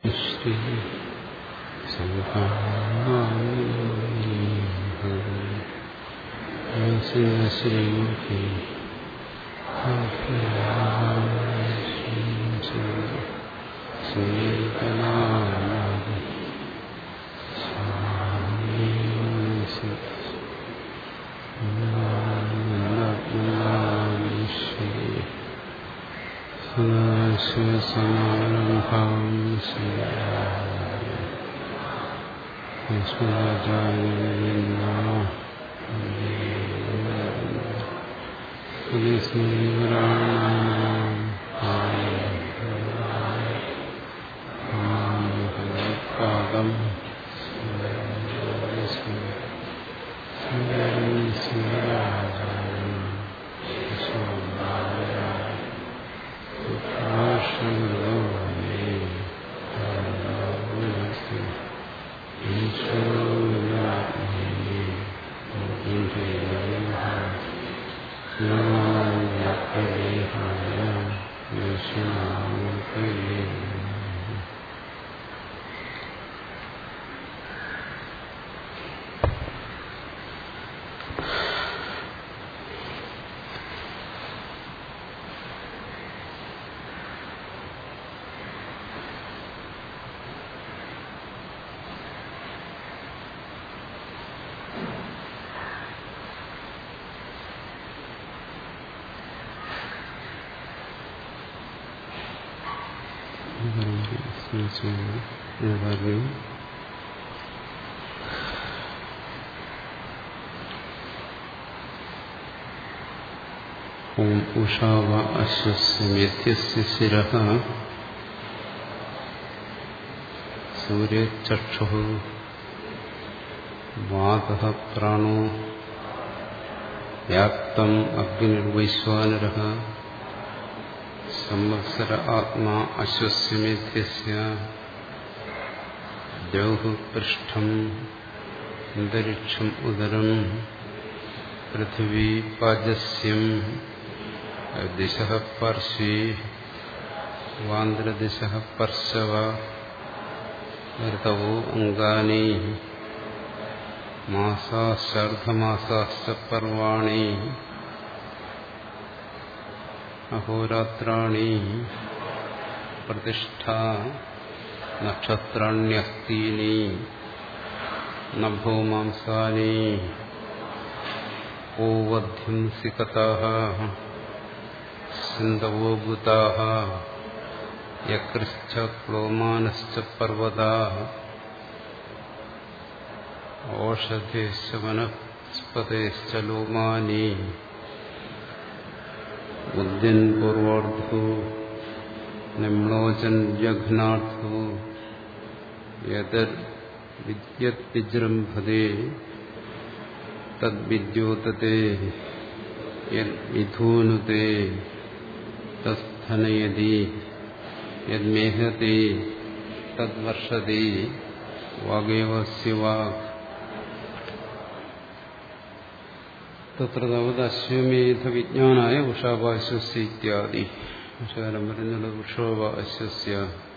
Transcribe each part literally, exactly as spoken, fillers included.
ശ്രീ ശ്രീ ഓം ഉഷാവ അശ്വസ്യമേത്യസ്യ ശിരഃ സൂര്യചക്ഷുഃ വാതഃ പ്രാണോ വ്യാപ്തം അഗ്നിർവൈശ്വാനരഃ സംവത്സര ആത്മാ അശ്വസ്യമേത്യസ്യ ദ്യൗഃ പൃഷ്ഠം അന്തരിക്ഷം ഉദരം പൃഥിവീ പാജസ്യം ദിശഃ പാർശ്വേ വാന്ദ്രദിശഃ പർശവ ഋതവോ അംഗാനി മാസാശ്ചർദ്ധമാസാശ്ച പർവാണി അഹോരാത്രാണി പ്രതിഷ്ഠ നക്ഷത്രാണ്യസ്തീനി നഭോ മാംസാനി ഓവധ്യംസികതാഃ സിന്ധവോ ഭൂതാഃ യകൃശ്ച ക്ലോമാനശ്ച പർവതാഃ ഓഷധേശ്ച വനസ്പതേശ്ച ലോമാനി ഉദ്യൻ പൂർവാർദ്ധോ നിമ്ലോചൻ ജഘ്നാർത്ഥോ യദർ വിദ്യത് വിജൃംഭതേ തദ്വിദ്യോതതേ യദ്വിധൂനുതേ തസ്ഥനയതി യദ്മേഹതി തദ്വർഷതി വാഗേവസ്യ വാഗ് തത്ര താവത് അശ്വമേധ വിജ്ഞാനായ ഉഷാവാശ്വസ്യ ഇത്യാദി. ഉഷാരം പറയുന്നത് ഉഷോവ അശ്വസ്യ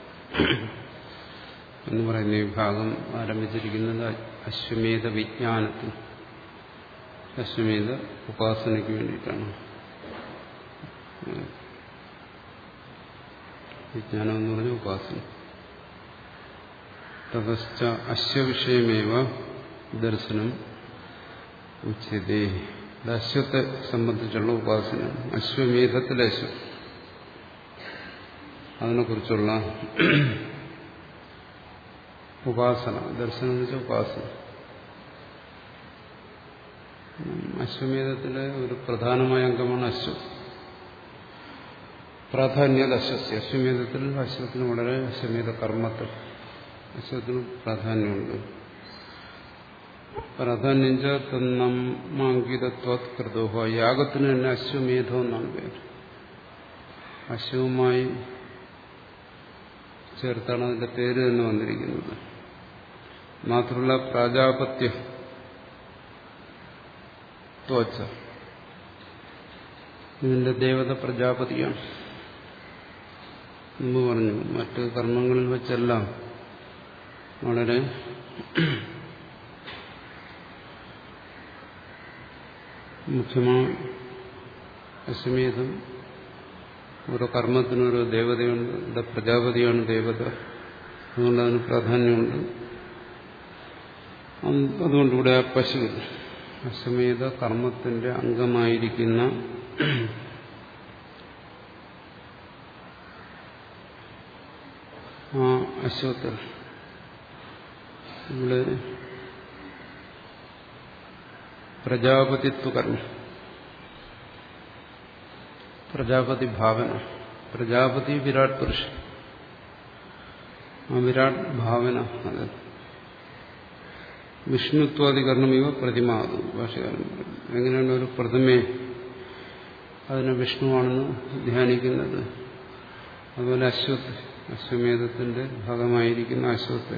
എന്ന് പറയുന്ന ഈ ഭാഗം ആരംഭിച്ചിരിക്കുന്നത് അശ്വമേധ വിജ്ഞാനത്തിന്, അശ്വമേധ ഉപാസനയ്ക്ക് വേണ്ടിയിട്ടാണ്. വിജ്ഞാനം എന്ന് പറഞ്ഞ ഉപാസന. തതശ്ച അശ്വവിഷയമേവ ദർശനം ഉച്യതേ. അശ്വത്തെ സംബന്ധിച്ചുള്ള ഉപാസന, അശ്വമേധത്തിലെ അശ്വം, അതിനെക്കുറിച്ചുള്ള ഉപാസന. ദർശനം എന്ന് വെച്ചാൽ ഉപാസന. അശ്വമേധത്തിലെ ഒരു പ്രധാനമായ അംഗമാണ് അശ്വം. പ്രാധാന്യത് അശ്വസ്യ. അശ്വമേധത്തിൽ അശ്വത്തിന് വളരെ, അശ്വമേധ കർമ്മത്തിൽ അശ്വത്തിന് പ്രാധാന്യമുണ്ട്. പ്രാധാന്യം തന്നമാങ്കിതത്വത് കൃതോഹ. യാഗത്തിന് തന്നെ അശ്വമേധം എന്നാണ് പേര്. അശ്വവുമായി ചേർത്താണ് അതിന്റെ പേര് തന്നെ വന്നിരിക്കുന്നത്. മാത്രമല്ല പ്രാജാപത്യ ത്വച്ച, ഇതിന്റെ ദേവത പ്രജാപതിയാണ്. മുമ്പ് പറഞ്ഞു, മറ്റ് കർമ്മങ്ങളിൽ വെച്ചെല്ലാം വളരെ മുഖ്യമായ അശ്വമേധം. ഓരോ കർമ്മത്തിനും ഓരോ ദേവതയുണ്ട്. ഇവിടെ പ്രജാപതിയാണ് ദേവത, അതുകൊണ്ട് അതിന് പ്രാധാന്യമുണ്ട്. അതുകൊണ്ട് ഇവിടെ ആ പശു അശ്വമേധ കർമ്മത്തിന്റെ അംഗമായിരിക്കുന്ന ആ അശ്വത്ത് ഇവിടെ പ്രജാപതിത്വ കർമ്മം, പ്രജാപതി ഭാവന, പ്രജാപതി വിരാട് പുരുഷൻ, ആ വിരാട് ഭാവന അത് വിഷ്ണുത്വാദികരണം ഇവ പ്രതിമാതു. ഭാഷകാരൻ എങ്ങനെയാണ് ഒരു പ്രതിമയെ അതിനെ വിഷ്ണുവാണെന്ന് ധ്യാനിക്കുന്നത്, അതുപോലെ അശ്വത്ത് അശ്വമേധത്തിന്റെ ഭാഗമായിരിക്കുന്ന അശ്വത്ത്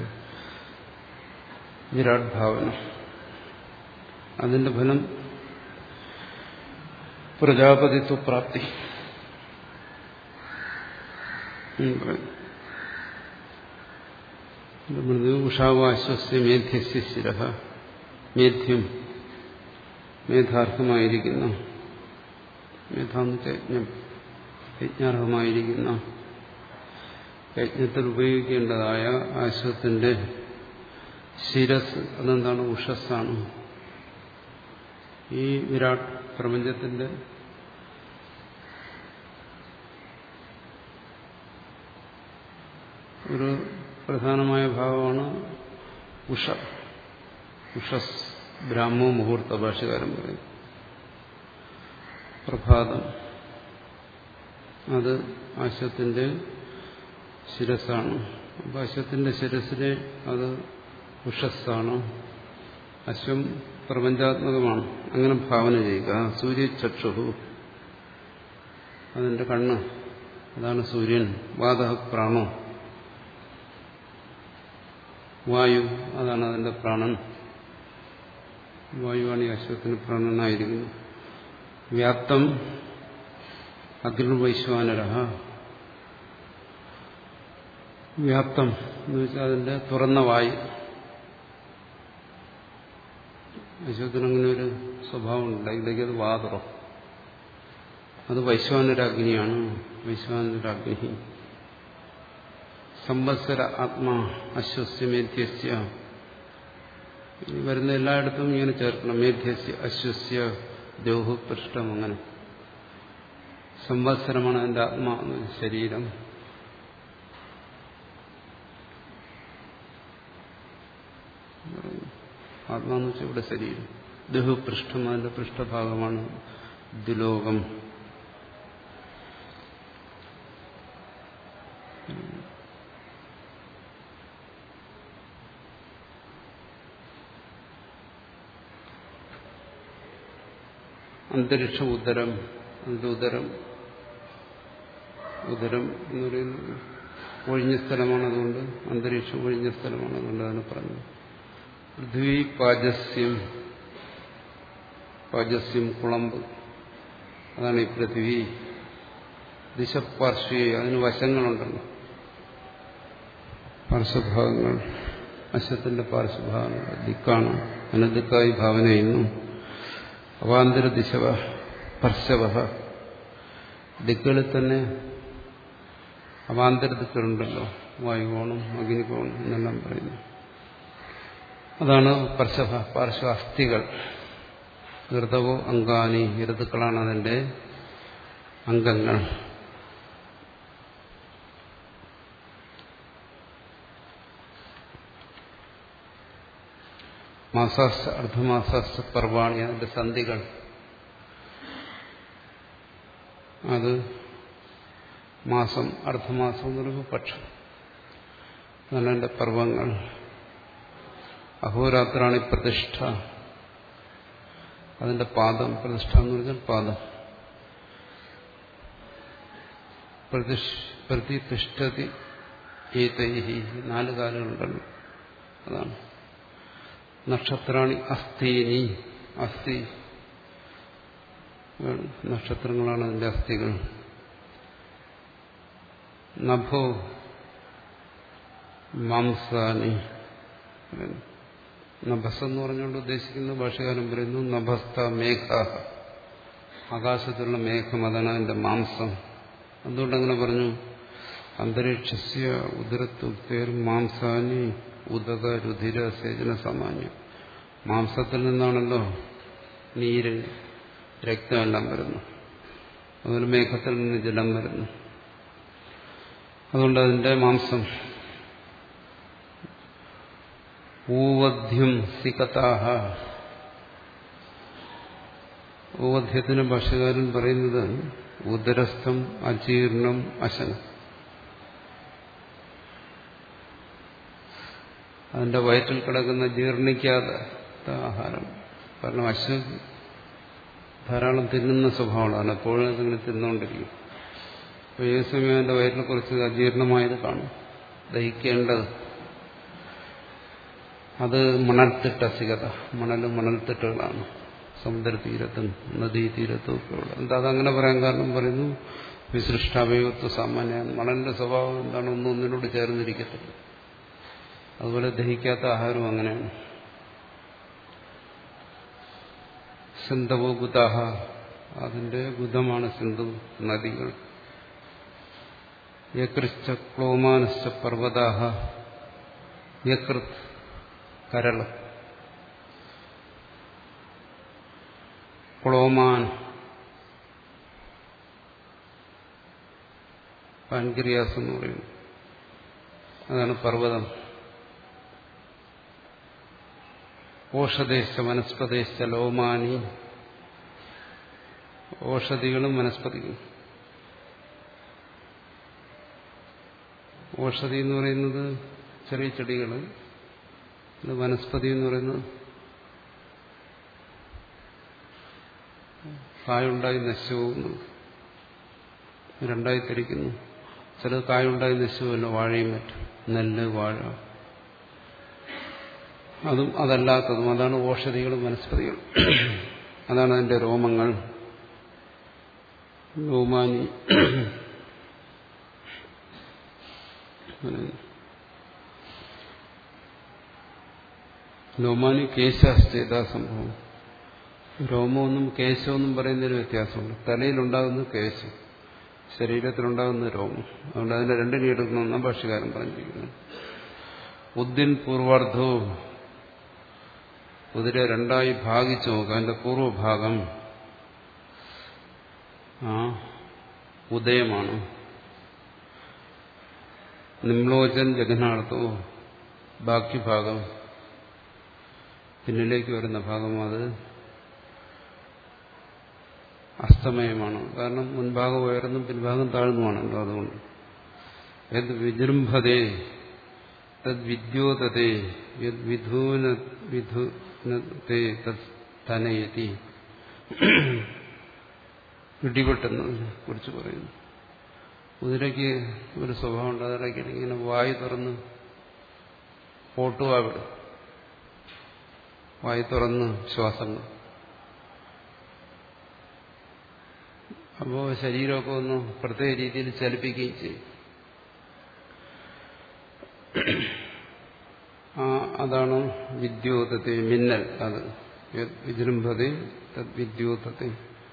വിരാട് ഭാവന, അതിന്റെ ഫലം പ്രജാപതിത്വ പ്രാപ്തി. ഉഷാവാശ്വസ്യ മേധ്യസ്യ ശിരഃ, മേധ്യം മേധാർഹമായിരിക്കുന്ന, മേധാന്ന് യജ്ഞം യജ്ഞാർഹമായിരിക്കുന്ന, യജ്ഞത്തിൽ ഉപയോഗിക്കേണ്ടതായ അശ്വത്തിന്റെ ശിരസ് അതെന്താണ്? ഉഷസ്സാണ്. ഈ വിരാട് പ്രപഞ്ചത്തിന്റെ ഒരു പ്രധാനമായ ഭാവമാണ് ഉഷ. ഉഷസ് ബ്രാഹ്മോ മുഹൂർത്ത ഭാഷകാരൻ പറയും. പ്രഭാതം അത് അശ്വത്തിന്റെ ശിരസ്സാണ്. അപ്പൊ അശ്വത്തിന്റെ ശിരസിലെ അത് ഉഷസ്സാണ്. അശ്വം പ്രപഞ്ചാത്മകമാണ്. അങ്ങനെ ഭാവന ചെയ്യുക. സൂര്യചക്ഷുഹു അതിന്റെ കണ്ണ്, അതാണ് സൂര്യൻ. വാതഃ പ്രാണോ, വായു അതാണ് അതിന്റെ പ്രാണൻ. വായുവാണ് ഈ അശ്വത്തിന് പ്രാണനായിരിക്കുന്നത്. വ്യാപ്തം അഗ്നിർവൈശ്വാനരഃ, വ്യാപ്തം എന്ന് വെച്ചാൽ അതിന്റെ തുറന്ന വായു. അശ്വത്തിന് അങ്ങനെ ഒരു സ്വഭാവമുണ്ട്, ഇവിടേക്ക് അത് വാതുറം. അത് വൈശ്വാനരാഗ്നിയാണ്. വൈശ്വാനരാഗ്നി സംവത്സര ആത്മാ അശ്വസ്യ മേധ്യസ്യ. വരുന്ന എല്ലായിടത്തും ഇങ്ങനെ ചേർക്കണം. മേധ്യസ്യ അശ്വസ്യ ദേഹു പൃഷ്ഠം. അങ്ങനെ സംവത്സരമാണ് അതിന്റെ ആത്മാ, ശരീരം. ആത്മാന്ന് വെച്ചാൽ ഇവിടെ ശരീരം. ദേഹപൃഷ്ഠം അതിന്റെ പൃഷ്ഠഭാഗമാണ്. ദ്വിലോകം. അന്തരിക്ഷ ഉദരം, അതിന്റെ ഉദരം. ഉദരം എന്ന് പറയുന്നത് ഒഴിഞ്ഞ സ്ഥലമാണ്, അതുകൊണ്ട് അന്തരീക്ഷം ഒഴിഞ്ഞ സ്ഥലമാണ്, അതുകൊണ്ട് അതിന് പറഞ്ഞത്. പൃഥ്വി പാജസ്യം, പാജസ്യം കുളമ്പ്, അതാണ് ഈ പൃഥ്വി. ദിശപാർശ്വേ, അതിന് വശങ്ങളുണ്ടല്ലോ, പാർശ്വഭാഗങ്ങൾ. അശ്വത്തിന്റെ പാർശ്വഭാഗങ്ങൾ ദിക്കാണ്, അതിനെ ദിക്കായി ഭാവന ചെയ്യുന്നു. അവാന്തര ദിശവ പർശവ, ദിക്കുകളിൽ തന്നെ അവാന്തര ദിക്കുകളുണ്ടല്ലോ, വായുകോണം അഗ്നികോണം എന്നെല്ലാം പറയുന്നു. അതാണ് പർശവ, പാർശ്വ അസ്ഥികൾ. ഋതവോ അംഗാനി, ഋതുക്കളാണ് അതിന്റെ അംഗങ്ങൾ. മാസാസ് അർദ്ധമാസാസ് പർവാണി, അതിന്റെ സന്ധികൾ. അത് മാസം, അർദ്ധമാസം എന്ന് പറയുമ്പോൾ പക്ഷം, അതാണ് അതിന്റെ പർവങ്ങൾ. അഹോരാത്രാണി പ്രതിഷ്ഠ, അതിന്റെ പാദം. പ്രതിഷ്ഠ എന്ന് പറഞ്ഞാൽ പാദം. പ്രതിഷ്ഠതി ഏതൈഹി, നാല് കാലുകളുണ്ടല്ലോ, അതാണ്. നക്ഷത്രാണി അസ്ഥീനി, അസ്ഥി നക്ഷത്രങ്ങളാണ് അതിന്റെ അസ്ഥികൾ. നഭോ മാംസാനി. നഭസ് എന്ന് പറഞ്ഞുകൊണ്ട് ഉദ്ദേശിക്കുന്ന ഭാഷകാരൻ പറയുന്നു നഭസ്ഥ മേഘ, ആകാശത്തുള്ള മേഘം, അതാണ് അതിന്റെ മാംസം. എന്തുകൊണ്ടങ്ങനെ പറഞ്ഞു? അന്തരീക്ഷസ്യ ഉദരത്തുക്തേർ മാംസാനി ഉദക രുധിര സേചന സാമാന്യം. മാംസത്തിൽ നിന്നാണല്ലോ നീര് രക്തമെല്ലാം വരുന്നു. അതുപോലെ മേഘത്തിൽ നിന്ന് ജലം വരുന്നു. അതുകൊണ്ട് അതിന്റെ മാംസം. ഊവധ്യം സികതാഹ. ഊവധ്യത്തിന് ഭാഷകാരൻ പറയുന്നത് ഉദരസ്ഥം അജീർണം അശനം. അതിന്റെ വയറ്റിൽ കിടക്കുന്ന ജീർണിക്കാത്ത ആഹാരം. കാരണം അശ്വ ധാരാളം തിന്നുന്ന സ്വഭാവമാണ്, എപ്പോഴും അതിങ്ങനെ തിന്നുകൊണ്ടിരിക്കും. അപ്പോൾ ഏത് സമയം അതിന്റെ വയറ്റിൽ കുറച്ച് അജീർണമായത് കാണും, ദഹിക്കേണ്ടത്. അത് മണൽത്തിട്ട സികത, മണലും മണൽത്തിട്ടുകളാണ് സമുദ്രതീരത്തും നദീതീരത്തും ഒക്കെ ഉള്ളത്. എന്താ അതങ്ങനെ പറയാൻ കാരണം? പറയുന്നു വിസൃഷ്ടാവയവത്വ സാമാന്യ. മണലിന്റെ സ്വഭാവം എന്താണ്? ഒന്നും ഒന്നിനോട് ചേർന്നിരിക്കത്തില്ല. അതുപോലെ ദഹിക്കാത്ത ആഹാരവും അങ്ങനെയാണ്. സിന്ധവോ ഗുദാഹ, അതിന്റെ ഗുദമാണ് സിന്ധു നദികൾ. യകൃശ്ച ക്ലോമാനശ്ച പർവ്വതാഹ, യകൃത് കരള്, ക്ലോമാൻ പാൻക്രിയാസ് എന്ന് പറയുന്നു, അതാണ് പർവ്വതം. ഓഷധേശ വനസ്പതേശ ലോമാനി, ഓഷധികളും വനസ്പതികളും. ഓഷധി എന്ന് പറയുന്നത് ചെറിയ ചെടികൾ, വനസ്പതി എന്ന് പറയുന്നത് കായുണ്ടായി നശിച്ചു പോകുന്നത്. രണ്ടായി തിരിക്കുന്നു. ചിലത് കായുണ്ടായി നശിച്ചു പോകുന്നു, വാഴയും മറ്റും, നെല്ല്, വാഴ. അതും അതല്ലാത്തതും, അതാണ് ഓഷധികളും വനസ്പതികളും. അതാണ് അതിന്റെ രോമങ്ങൾ. ലോമാനി. ലോമാനി കേശാശ്ചേതാ സംഭവം. രോമമൊന്നും കേശമൊന്നും പറയുന്നതിന് വ്യത്യാസമുണ്ട്. തലയിലുണ്ടാകുന്ന കേശം, ശരീരത്തിലുണ്ടാകുന്ന രോമം. അതുകൊണ്ട് അതിന്റെ രണ്ടിനെ എടുക്കണമെന്നാണ് ഭാഷ്യകാരൻ പറഞ്ഞിരിക്കുന്നത്. ഉദ്ദിൻ പൂർവാർദ്ധോ, കുതിര രണ്ടായി ഭാഗിച്ചു നോക്കുക. അതിന്റെ പൂർവഭാഗം ആ ഉദയമാണ്. നിമ്ലോചൻ ജഗന്നാർത്ഥോ, ബാക്കി ഭാഗം പിന്നിലേക്ക് വരുന്ന ഭാഗം അത് അസ്തമയമാണ്. കാരണം മുൻഭാഗം ഉയർന്നും പിൻഭാഗം താഴ്ന്നുമാണല്ലോ. അതുകൊണ്ട് യത് വിജൃംഭതേ തദ് വിദ്യോതതേ യത് വിധൂന വിധുനതേ തത് തനയതി. ഇടിപെട്ടെന്നതിനെ കുറിച്ച് പറയുന്നു. കുതിരയ്ക്ക് ഒരു സ്വഭാവം ഉണ്ട്. അതിടയ്ക്ക് ഇങ്ങനെ വായു തുറന്ന് പോട്ടുവാ വിടും. വായു തുറന്ന് ശ്വാസങ്ങൾ. അപ്പോൾ ശരീരമൊക്കെ ഒന്ന് പ്രത്യേക രീതിയിൽ ചലിപ്പിക്കുകയും ചെയ്യും. ആ അതാണ് വിദ്യോതത്തെ, മിന്നൽ. അത് വിജൃംഭതേ തദ് വിദ്യോതത്തെ.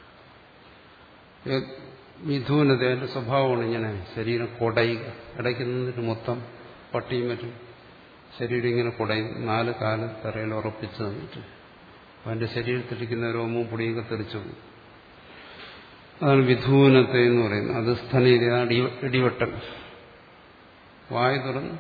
മിഥുനത, അതിന്റെ സ്വഭാവമാണ് ഇങ്ങനെ ശരീരം കൊടയുക. ഇടയ്ക്ക് നിന്നിട്ട് മൊത്തം പട്ടിയും മറ്റും ശരീരം ഇങ്ങനെ കുടയും. നാല് കാല് തറയിൽ ഉറപ്പിച്ച് നിന്നിട്ട് അവന്റെ ശരീരത്തിലിരിക്കുന്ന രോമവും പൊടിയൊക്കെ തെറിച്ചു പോകും. അതാണ് വിധൂനത്തെ എന്ന് പറയുന്നത്. അത് സ്ഥനീയ ഇടിവെട്ടൽ. വായു തുറന്ന്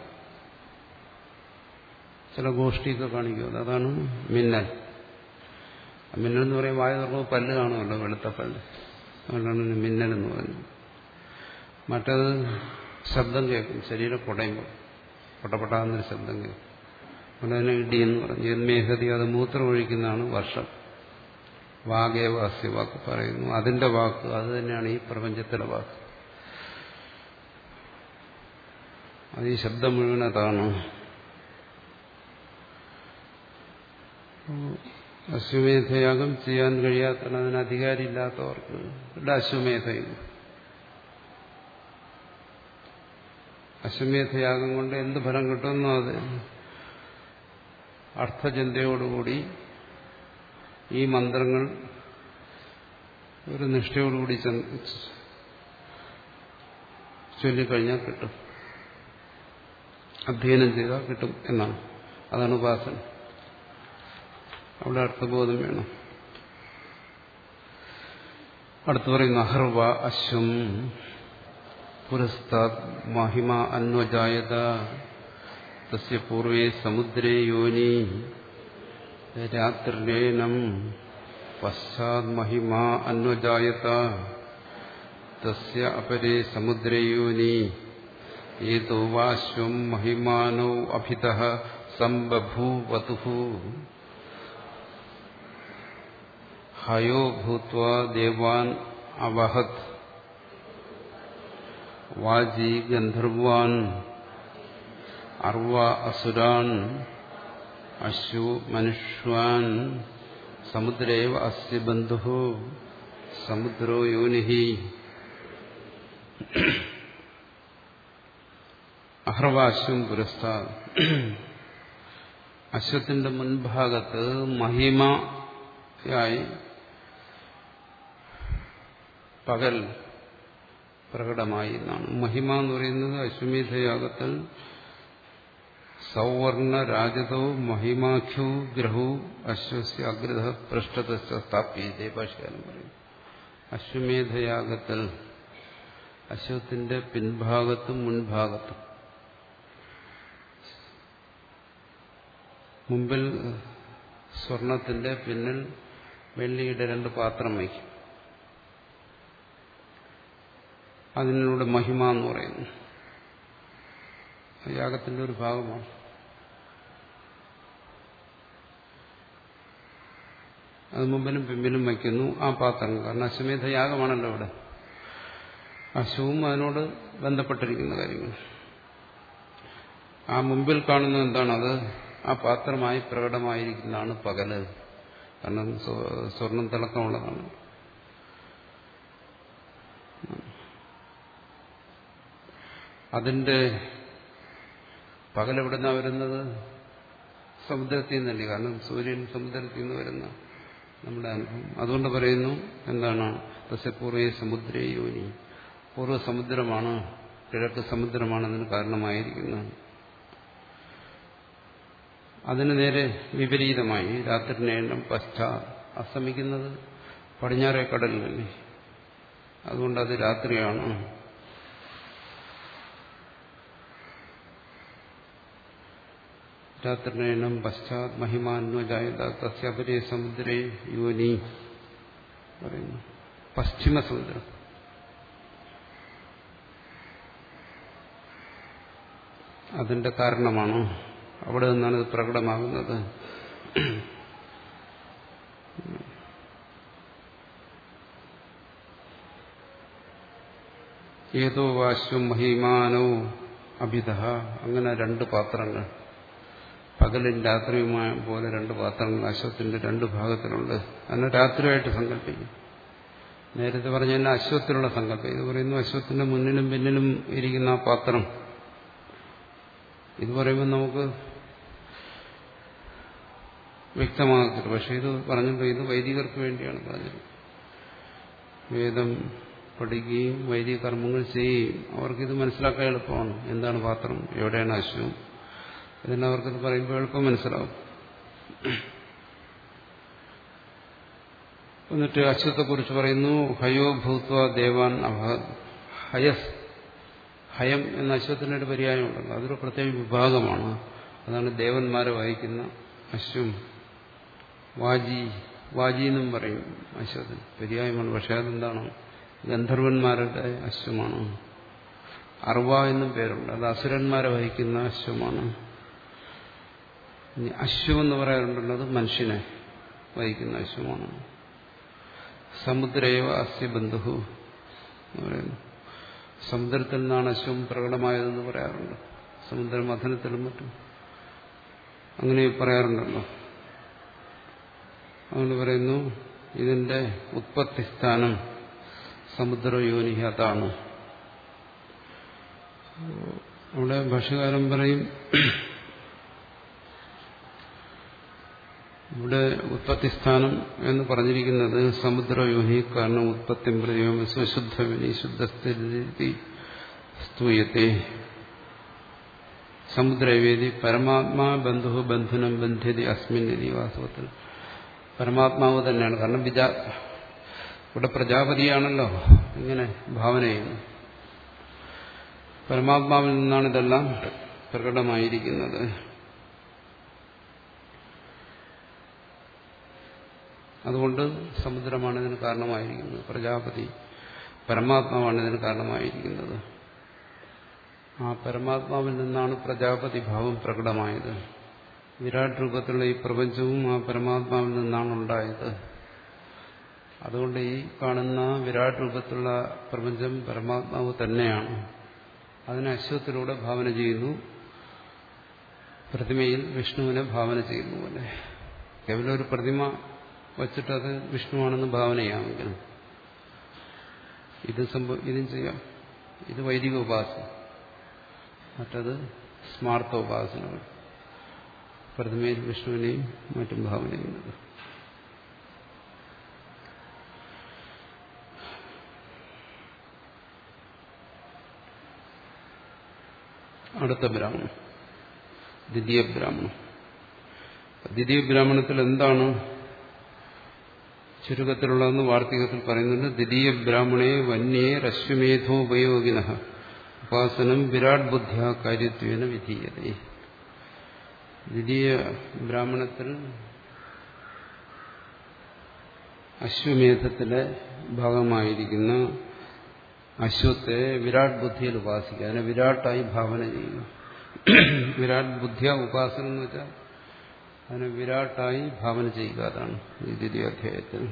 ചില ഗോഷ്ടിയൊക്കെ കാണിക്കും. അതാണ് മിന്നൽ. മിന്നൽ എന്ന് പറയും വായു തുറക്കുമ്പോൾ പല്ല് കാണുമല്ലോ, വെളുത്ത പല്ല്. അതുകൊണ്ടാണ് മിന്നൽ എന്ന് പറയുന്നത്. മറ്റത് ശബ്ദം കേൾക്കും. ശരീരം കുടയുമ്പോൾ പൊട്ടപ്പെട്ടാകുന്നൊരു ശബ്ദം കേൾക്കും. അതുകൊണ്ട് തന്നെ ഇടി എന്ന് പറഞ്ഞു. ജന്മേഹതി, അത് മൂത്രം ഒഴിക്കുന്നതാണ് വർഷം. വാഗേവാസ്യ വാക്ക് പറയുന്നു. അതിന്റെ വാക്ക് അത് തന്നെയാണ് ഈ പ്രപഞ്ചത്തിലെ വാക്ക്. അത് ഈ ശബ്ദം മുഴുവൻ അതാണ്. അശ്വമേധയാഗം ചെയ്യാൻ കഴിയാത്ത, അതിന് അധികാരമില്ലാത്തവർക്ക് ഇവിടെ അശ്വമേധയും അശ്വമേധയാഗം കൊണ്ട് എന്ത് ഫലം കിട്ടുമെന്നോ അത് അർത്ഥചിന്തയോടുകൂടി ഈ മന്ത്രങ്ങൾ ഒരു നിഷ്ഠയോടുകൂടി ചൊല്ലിക്കഴിഞ്ഞാൽ കിട്ടും, അധ്യയനം ചെയ്താൽ കിട്ടും എന്നാണ്. അതാണ് ഉപാസന. അവിടെ അർത്ഥബോധം വേണം. അടുത്ത് പറയുന്നു അഹർവ അശ്വം പുരസ്താത് മഹിമ അന്വജായത തസ്യ പൂർവേ സമുദ്രേ യോനി രാത്രിലേനം പശ്ചാത് മഹിമ അന്വജായത തസ്യ അപരേ സമുദ്രേ യോനി ഏതോ വാശ്വം മഹിമാനോ അഭിതഃ സംബഭൂവതുഃ ഹയോ ഭൂത്വാ ദേവാൻ അവഹത് വാജി ഗന്ധർവാൻ അർവ അസുരാൻ അശ്വ മനുഷ്യാൻ സമുദ്രേവ അസ്യ ബന്ധുഃ സമുദ്രോ യോനിഃ. അഹർവാശ്വം പുരസ്താത്, അശ്വത്തിന്റെ മുൻഭാഗത്ത് മഹിമയായി പകൽ പ്രകടമായി എന്നാണ്. മഹിമ എന്ന് പറയുന്നത് അശ്വമേധയാഗത്തിൽ സൗവർണ രാജതോ മഹിമാഖ്യു ഗ്രഹു അശ്വസ്യ അഗ്രഹ പൃഷ്ഠത സ്ഥാപ്യതേ ഭാഷകാരൻ പറയും. അശ്വമേധയാഗത്തിൽ അശ്വത്തിന്റെ പിൻഭാഗത്തും മുൻഭാഗത്തും മുമ്പിൽ സ്വർണത്തിന്റെ പിന്നിൽ വെള്ളിയുടെ രണ്ട് പാത്രം വയ്ക്കും. അതിനൂടെ മഹിമ എന്ന് പറയുന്നു. യാഗത്തിന്റെ ഒരു ഭാഗമാണ്. അത് മുമ്പിലും പിമ്പിലും വയ്ക്കുന്നു ആ പാത്രങ്ങൾ. കാരണം അശ്വമേധ യാഗമാണല്ലോ ഇവിടെ. അശ്വവും അതിനോട് ബന്ധപ്പെട്ടിരിക്കുന്ന കാര്യങ്ങൾ. ആ മുമ്പിൽ കാണുന്നത് എന്താണത്? ആ പാത്രമായി പ്രകടമായിരിക്കുന്നതാണ് പകല്. കാരണം സ്വർണം തിളക്കമുള്ളതാണ്. അതിന്റെ പകലെവിടുന്നാ വരുന്നത്? സമുദ്രത്തിൽ നിന്നല്ലേ. കാരണം സൂര്യൻ സമുദ്രത്തിൽ നിന്ന് വരുന്ന നമ്മുടെ അനുഭവം. അതുകൊണ്ട് പറയുന്നു എന്താണ്? തസ്യപൂർവേ സമുദ്രേ യോനി, പൂർവ്വ സമുദ്രമാണ്, കിഴക്ക് സമുദ്രമാണ് അതിന് കാരണമായിരിക്കുന്നത്. അതിന് നേരെ വിപരീതമായി രാത്രിനേരം പശ്ചാ അസ്തമിക്കുന്നത് പടിഞ്ഞാറേ കടലിലല്ലേ. അതുകൊണ്ട് അത് രാത്രിയാണ്. രാത്രിനേനം പശ്ചാത് മഹിമാന്വജായത തസ്യപരേ സമുദ്രേ യോനി പറയുന്നു. പശ്ചിമ സമുദ്രം. അതിന്റെ കാരണമാണ്. അവിടെ നിന്നാണ് ഇത് പ്രകടമാകുന്നത്. ഏതോ വാശ്വം മഹിമാനോ അഭിതഃ. അങ്ങനെ രണ്ട് പാത്രങ്ങൾ, പകലും രാത്രിയുമായ പോലെ രണ്ട് പാത്രങ്ങൾ അശ്വത്തിന്റെ രണ്ട് ഭാഗത്തിലുണ്ട്. അതിനെ രാത്രിയായിട്ട് സങ്കല്പിക്കും. നേരത്തെ പറഞ്ഞ തന്നെ അശ്വത്തിലുള്ള സങ്കല്പം. ഇത് പറയുന്നു അശ്വത്തിന്റെ മുന്നിലും പിന്നിലും ഇരിക്കുന്ന ആ പാത്രം. ഇത് പറയുമ്പോൾ നമുക്ക് വ്യക്തമാകത്തില്ല. പക്ഷെ ഇത് പറഞ്ഞിട്ട് ഇത് വൈദികർക്ക് വേണ്ടിയാണ് പറഞ്ഞത്. വേദം പഠിക്കുകയും വൈദിക കർമ്മങ്ങൾ ചെയ്യുകയും അവർക്കിത് മനസ്സിലാക്കാൻ എളുപ്പമാണ്. എന്താണ് പാത്രം, എവിടെയാണ് അശ്വം, ഇതിന് അവർക്കിത് പറയുമ്പോൾ എളുപ്പം മനസ്സിലാവും. എന്നിട്ട് അശ്വത്തെക്കുറിച്ച് പറയുന്നു ഹയോ ഭൂത്വ ദേവാൻ അഭ. ഹയസ്, ഹയം എന്ന അശ്വത്തിനൊരു പര്യായമുണ്ടല്ലോ. അതൊരു പ്രത്യേക വിഭാഗമാണ്. അതാണ് ദേവന്മാരെ വഹിക്കുന്ന അശ്വം. വാജി, വാജി എന്നും പറയും അശ്വത്തിന്, പര്യായമാണ്. പക്ഷെ അതെന്താണ്? ഗന്ധർവന്മാരുടെ അശ്വമാണ്. അർവ എന്നും പേരുണ്ട്. അത് അസുരന്മാരെ വഹിക്കുന്ന അശ്വമാണ്. അശ്വം എന്ന് പറയാറുണ്ടല്ലോ, അത് മനുഷ്യനെ വഹിക്കുന്ന അശ്വമാണ്. സമുദ്രേവ അസ്യ ബന്ധു എന്ന് പറയുന്നു. സമുദ്രത്തിൽ നിന്നാണ് അശ്വം പ്രകടമായതെന്ന് പറയാറുണ്ട്. സമുദ്രമഥനത്തിലും മറ്റും അങ്ങനെ പറയാറുണ്ടല്ലോ. അതുകൊണ്ട് പറയുന്നു ഇതിന്റെ ഉത്പത്തി സ്ഥാനം സമുദ്ര യോനി അതാണ്. അവിടെ ഭാഷ്യകാരൻ പറയും, ഇവിടെ ഉത്പത്തിസ്ഥാനം എന്ന് പറഞ്ഞിരിക്കുന്നത് സമുദ്രയോനി കാരണം ഉത്പത്തി പ്രതിയോ സ്വശുദ്ധവിനി ശുദ്ധസ്ഥിതി സ്തൂയത്തെ സമുദ്രവേദി പരമാത്മാ ബന്ധു ബന്ധുനം ബന്ധ്യതി അസ്മിൻ നിധി. വാസ്തവത്തിൽ പരമാത്മാവ് തന്നെയാണ്. കാരണം വിജാ ഇവിടെ പ്രജാപതിയാണല്ലോ ഇങ്ങനെ ഭാവന ചെയ്യുന്നു. പരമാത്മാവിൽ നിന്നാണ് ഇതെല്ലാം പ്രകടമായിരിക്കുന്നത്. അതുകൊണ്ട് സമുദ്രമാണ് ഇതിന് കാരണമായിരിക്കുന്നത്, പ്രജാപതി പരമാത്മാവാണ് ഇതിന് കാരണമായിരിക്കുന്നത്. ആ പരമാത്മാവിൽ നിന്നാണ് പ്രജാപതി ഭാവം പ്രകടമായത്. വിരാട് രൂപത്തിലുള്ള ഈ പ്രപഞ്ചവും ആ പരമാത്മാവിൽ നിന്നാണ് ഉണ്ടായത്. അതുകൊണ്ട് ഈ കാണുന്ന വിരാട് രൂപത്തിലുള്ള പ്രപഞ്ചം പരമാത്മാവ് തന്നെയാണ്. അതിനെ അശ്വത്തിലൂടെ ഭാവന ചെയ്യുന്നു, പ്രതിമയിൽ വിഷ്ണുവിനെ ഭാവന ചെയ്യുന്നു പോലെ. കേവലം ഒരു പ്രതിമ വച്ചിട്ടത് വിഷ്ണുവാണെന്ന് ഭാവന ചെയ്യാമെങ്കിൽ ഇത് സംഭവ ഇതും ചെയ്യാം. ഇത് വൈദിക ഉപാസന, മറ്റത് സ്മാർത്ഥ ഉപാസനകൾ, പ്രതിമയിൽ വിഷ്ണുവിനെയും മറ്റും ഭാവന ചെയ്യുന്നത്. അടുത്ത ബ്രാഹ്മണം ദ്വിതീയ ബ്രാഹ്മണം. ദ്വിതീയ ബ്രാഹ്മണത്തിൽ എന്താണ് ചുരുക്കത്തിലുള്ളതെന്ന് വാർത്തികത്തിൽ പറയുന്നുണ്ട്. ദ്വിതീയ ബ്രാഹ്മണേ വന്യേ രശ്വമേധോപയോഗിന ഉപാസനം വിരാട് ബുദ്ധ്യാ കാര്യത്വേന വിധീയതേ. ദ്വിതീയ ബ്രാഹ്മണത്തിൽ അശ്വമേധത്തിലെ ഭാഗമായിരിക്കുന്ന അശ്വത്തെ വിരാട് ബുദ്ധിയിൽ ഉപാസിക്കുക, അതിനെ വിരാട്ടായി ഭാവന ചെയ്യുക. വിരാട് ബുദ്ധിയ ഉപാസന എന്ന് വെച്ചാൽ അതിനെ വിരാട്ടായി ഭാവന ചെയ്യുക. അതാണ് ഈ ദ്വിതീയ അധ്യായത്തിൽ.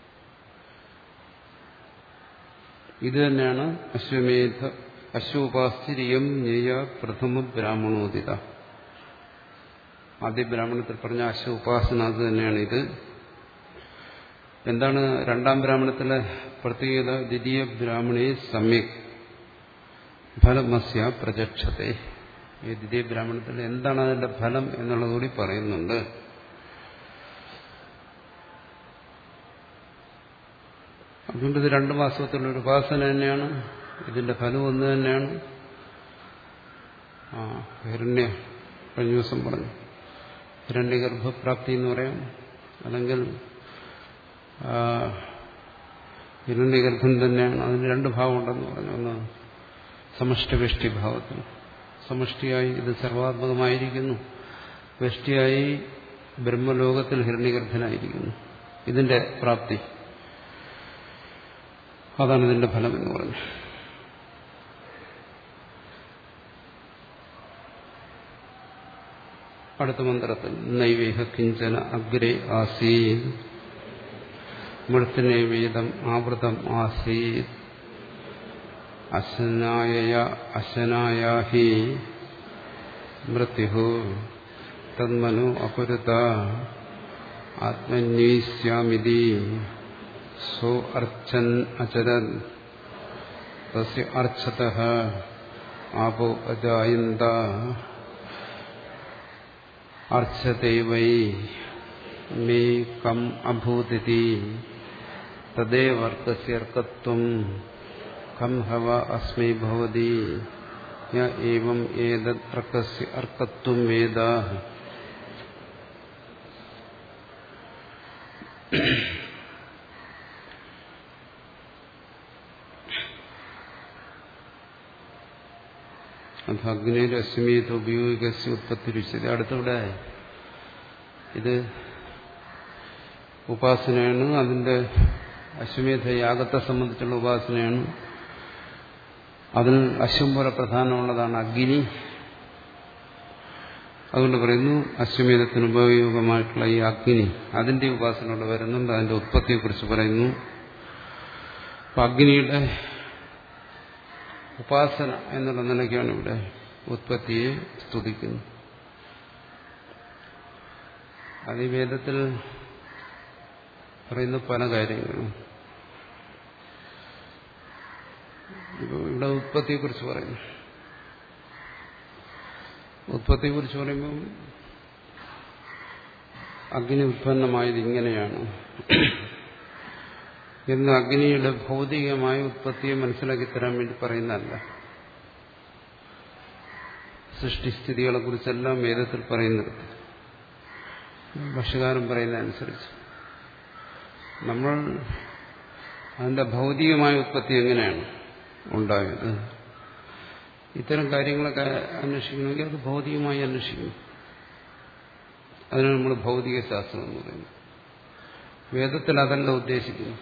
ഇത് തന്നെയാണ് അശ്വമേധ അശ്വോപാസ്തിരിയം ജ്ഞേയ പ്രഥമ ബ്രാഹ്മണോദിത. ആദ്യ ബ്രാഹ്മണത്തിൽ പറഞ്ഞ അശ്വോപാസന അത് തന്നെയാണ്. ഇത് എന്താണ് രണ്ടാം ബ്രാഹ്മണത്തിലെ പ്രത്യേകത? ദ്വിതീയ ബ്രാഹ്മണേ സമ്യക് ഫലമസ്യ പ്രചക്ഷത്തെ. ഈ ദ്വിതീയ ബ്രാഹ്മണത്തിൽ എന്താണ് അതിന്റെ ഫലം എന്നുള്ളതുകൂടി പറയുന്നുണ്ട്. അതുകൊണ്ട് ഇത് രണ്ടു മാസത്തിലുള്ള ഒരു ഉപാസന തന്നെയാണ്. ഇതിന്റെ ഫലം ഒന്ന് തന്നെയാണ്. ആ ഹിരണ്യ കഴിഞ്ഞ ദിവസം പറഞ്ഞു ഹിരണ്യഗർഭപ്രാപ്തി എന്ന് പറയാം, അല്ലെങ്കിൽ ഹിരണ്യഗർഭം തന്നെയാണ്. അതിന് രണ്ട് ഭാവം ഉണ്ടെന്ന് പറഞ്ഞു. ഒന്ന് സമഷ്ടി വെഷ്ടി ഭാവത്തിൽ, സമഷ്ടിയായി ഇത് സർവാത്മകമായിരിക്കുന്നു, വെഷ്ടിയായി ബ്രഹ്മലോകത്തിൽ ഹിരണ്യഗർഭനായിരിക്കുന്നു. ഇതിന്റെ പ്രാപ്തി, അതാണ് ഇതിന്റെ ഫലം എന്ന് പറഞ്ഞു. അടുത്ത മന്ത്രത്തിൽ നൈവേഹ കിഞ്ചന അഗ്രേ ആസീത് മൃത്തിനേവേദം ആവൃതം ആസീത് അശനായ അശനായാഹി മൃത്യു തന്മനു അകുരുത ആത്മന്വേഷ്യാമിതി സോ അർച്ചൻ അചരൻ തസ്യ അർച്ചതഃ ആപോ അജായന്ത അർച്ചതേ വൈ മേ കം അഭൂതിതി തദേവർക്കസ്യർക്കത്വം കം ഹവ അസ്മൈ ഭവതി യ ഏവം ഏതദ് അർക്കസ്യ അർക്കത്വം വേദ. അത് അഗ്നിരശ്മീത ഉപയോഗിക്കസ്യ ഉത്പത്തിരിച്ചത്. അടുത്തിവിടെ ഇത് ഉപാസനയാണ്. അതിന്റെ അശ്വമേധ യാഗത്തെ സംബന്ധിച്ചുള്ള ഉപാസനയാണ്. അതിൽ അശ്വം പോലെ പ്രധാനമുള്ളതാണ് അഗ്നി. അതുകൊണ്ട് പറയുന്നു അശ്വമേധത്തിന് ഉപയോഗമായിട്ടുള്ള ഈ അഗ്നി, അതിന്റെ ഉപാസന ഇവിടെ വരുന്നുണ്ട്. അതിന്റെ ഉത്പത്തിയെക്കുറിച്ച് പറയുന്നു. അപ്പൊ അഗ്നിയുടെ ഉപാസന എന്നുള്ള നിലയ്ക്കാണ് ഇവിടെ ഉത്പത്തിയെ സ്തുതിക്കുന്നത്. അത് ഈ വേദത്തിൽ പറയുന്ന പല കാര്യങ്ങളും. ഇവിടെ ഉത്പത്തിയെക്കുറിച്ച് പറയുന്നു. ഉത്പത്തിയെക്കുറിച്ച് പറയുമ്പോൾ അഗ്നി ഉത്പന്നമായത് ഇങ്ങനെയാണ് എന്ന് അഗ്നിയുടെ ഭൗതികമായ ഉത്പത്തിയെ മനസ്സിലാക്കി തരാൻ വേണ്ടി പറയുന്നതല്ല. സൃഷ്ടിസ്ഥിതികളെ കുറിച്ചെല്ലാം വേദത്തിൽ പറയുന്നത് ഭാഷ്യകാരൻ പറയുന്നതനുസരിച്ച് നമ്മൾ അതിന്റെ ഭൗതികമായ ഉത്പത്തി എങ്ങനെയാണ് ഉണ്ടായത്, ഇത്തരം കാര്യങ്ങളൊക്കെ അന്വേഷിക്കണമെങ്കിൽ അത് ഭൗതികമായി അന്വേഷിക്കണം. അതിനാണ് നമ്മൾ ഭൗതിക ശാസ്ത്രം എന്ന് പറയുന്നത്. വേദത്തിൽ അതല്ല ഉദ്ദേശിക്കുന്നു.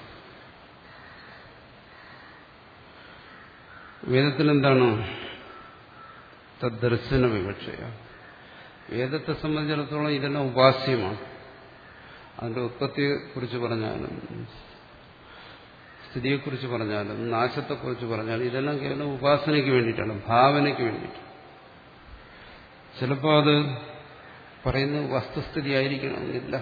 വേദത്തിൽ എന്താണ്? തദ്ദർശന വിവക്ഷയ. വേദത്തെ സംബന്ധിച്ചിടത്തോളം ഇതെല്ലാം ഉപാസ്യമാണ്. അതിന്റെ ഉത്പത്തിയെക്കുറിച്ച് പറഞ്ഞാലും സ്ഥിതിയെക്കുറിച്ച് പറഞ്ഞാലും നാശത്തെക്കുറിച്ച് പറഞ്ഞാലും ഇതെല്ലാം കേവലം ഉപാസനയ്ക്ക് വേണ്ടിയിട്ടാണ്, ഭാവനയ്ക്ക് വേണ്ടിയിട്ട്. ചിലപ്പോൾ അത് പറയുന്ന വസ്തുസ്ഥിതി ആയിരിക്കണമെന്നില്ല.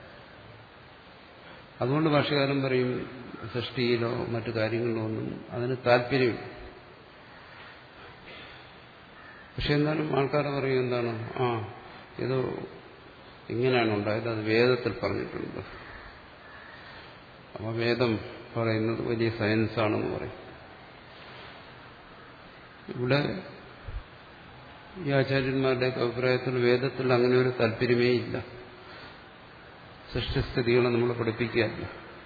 അതുകൊണ്ട് ഭാഷ്യകാരൻ പറയും സൃഷ്ടിയിലോ മറ്റു കാര്യങ്ങളിലോ ഒന്നും അതിന് താല്പര്യമില്ല. പക്ഷെ എന്നാലും ആൾക്കാർ പറയും എന്താണ്, ആ ഇത് ഇങ്ങനെയാണ് ഉണ്ടായത്, അത് വേദത്തിൽ പറഞ്ഞിട്ടുണ്ട്. അപ്പോൾ വേദം പറയുന്നത് വലിയ സയൻസാണെന്ന് പറയും. ഇവിടെ ഈ ആചാര്യന്മാരുടെയൊക്കെ അഭിപ്രായത്തിൽ വേദത്തിൽ അങ്ങനെ ഒരു താല്പര്യമേ ഇല്ല. സൃഷ്ടിസ്ഥിതികളെ നമ്മൾ പഠിപ്പിക്കുകയല്ല.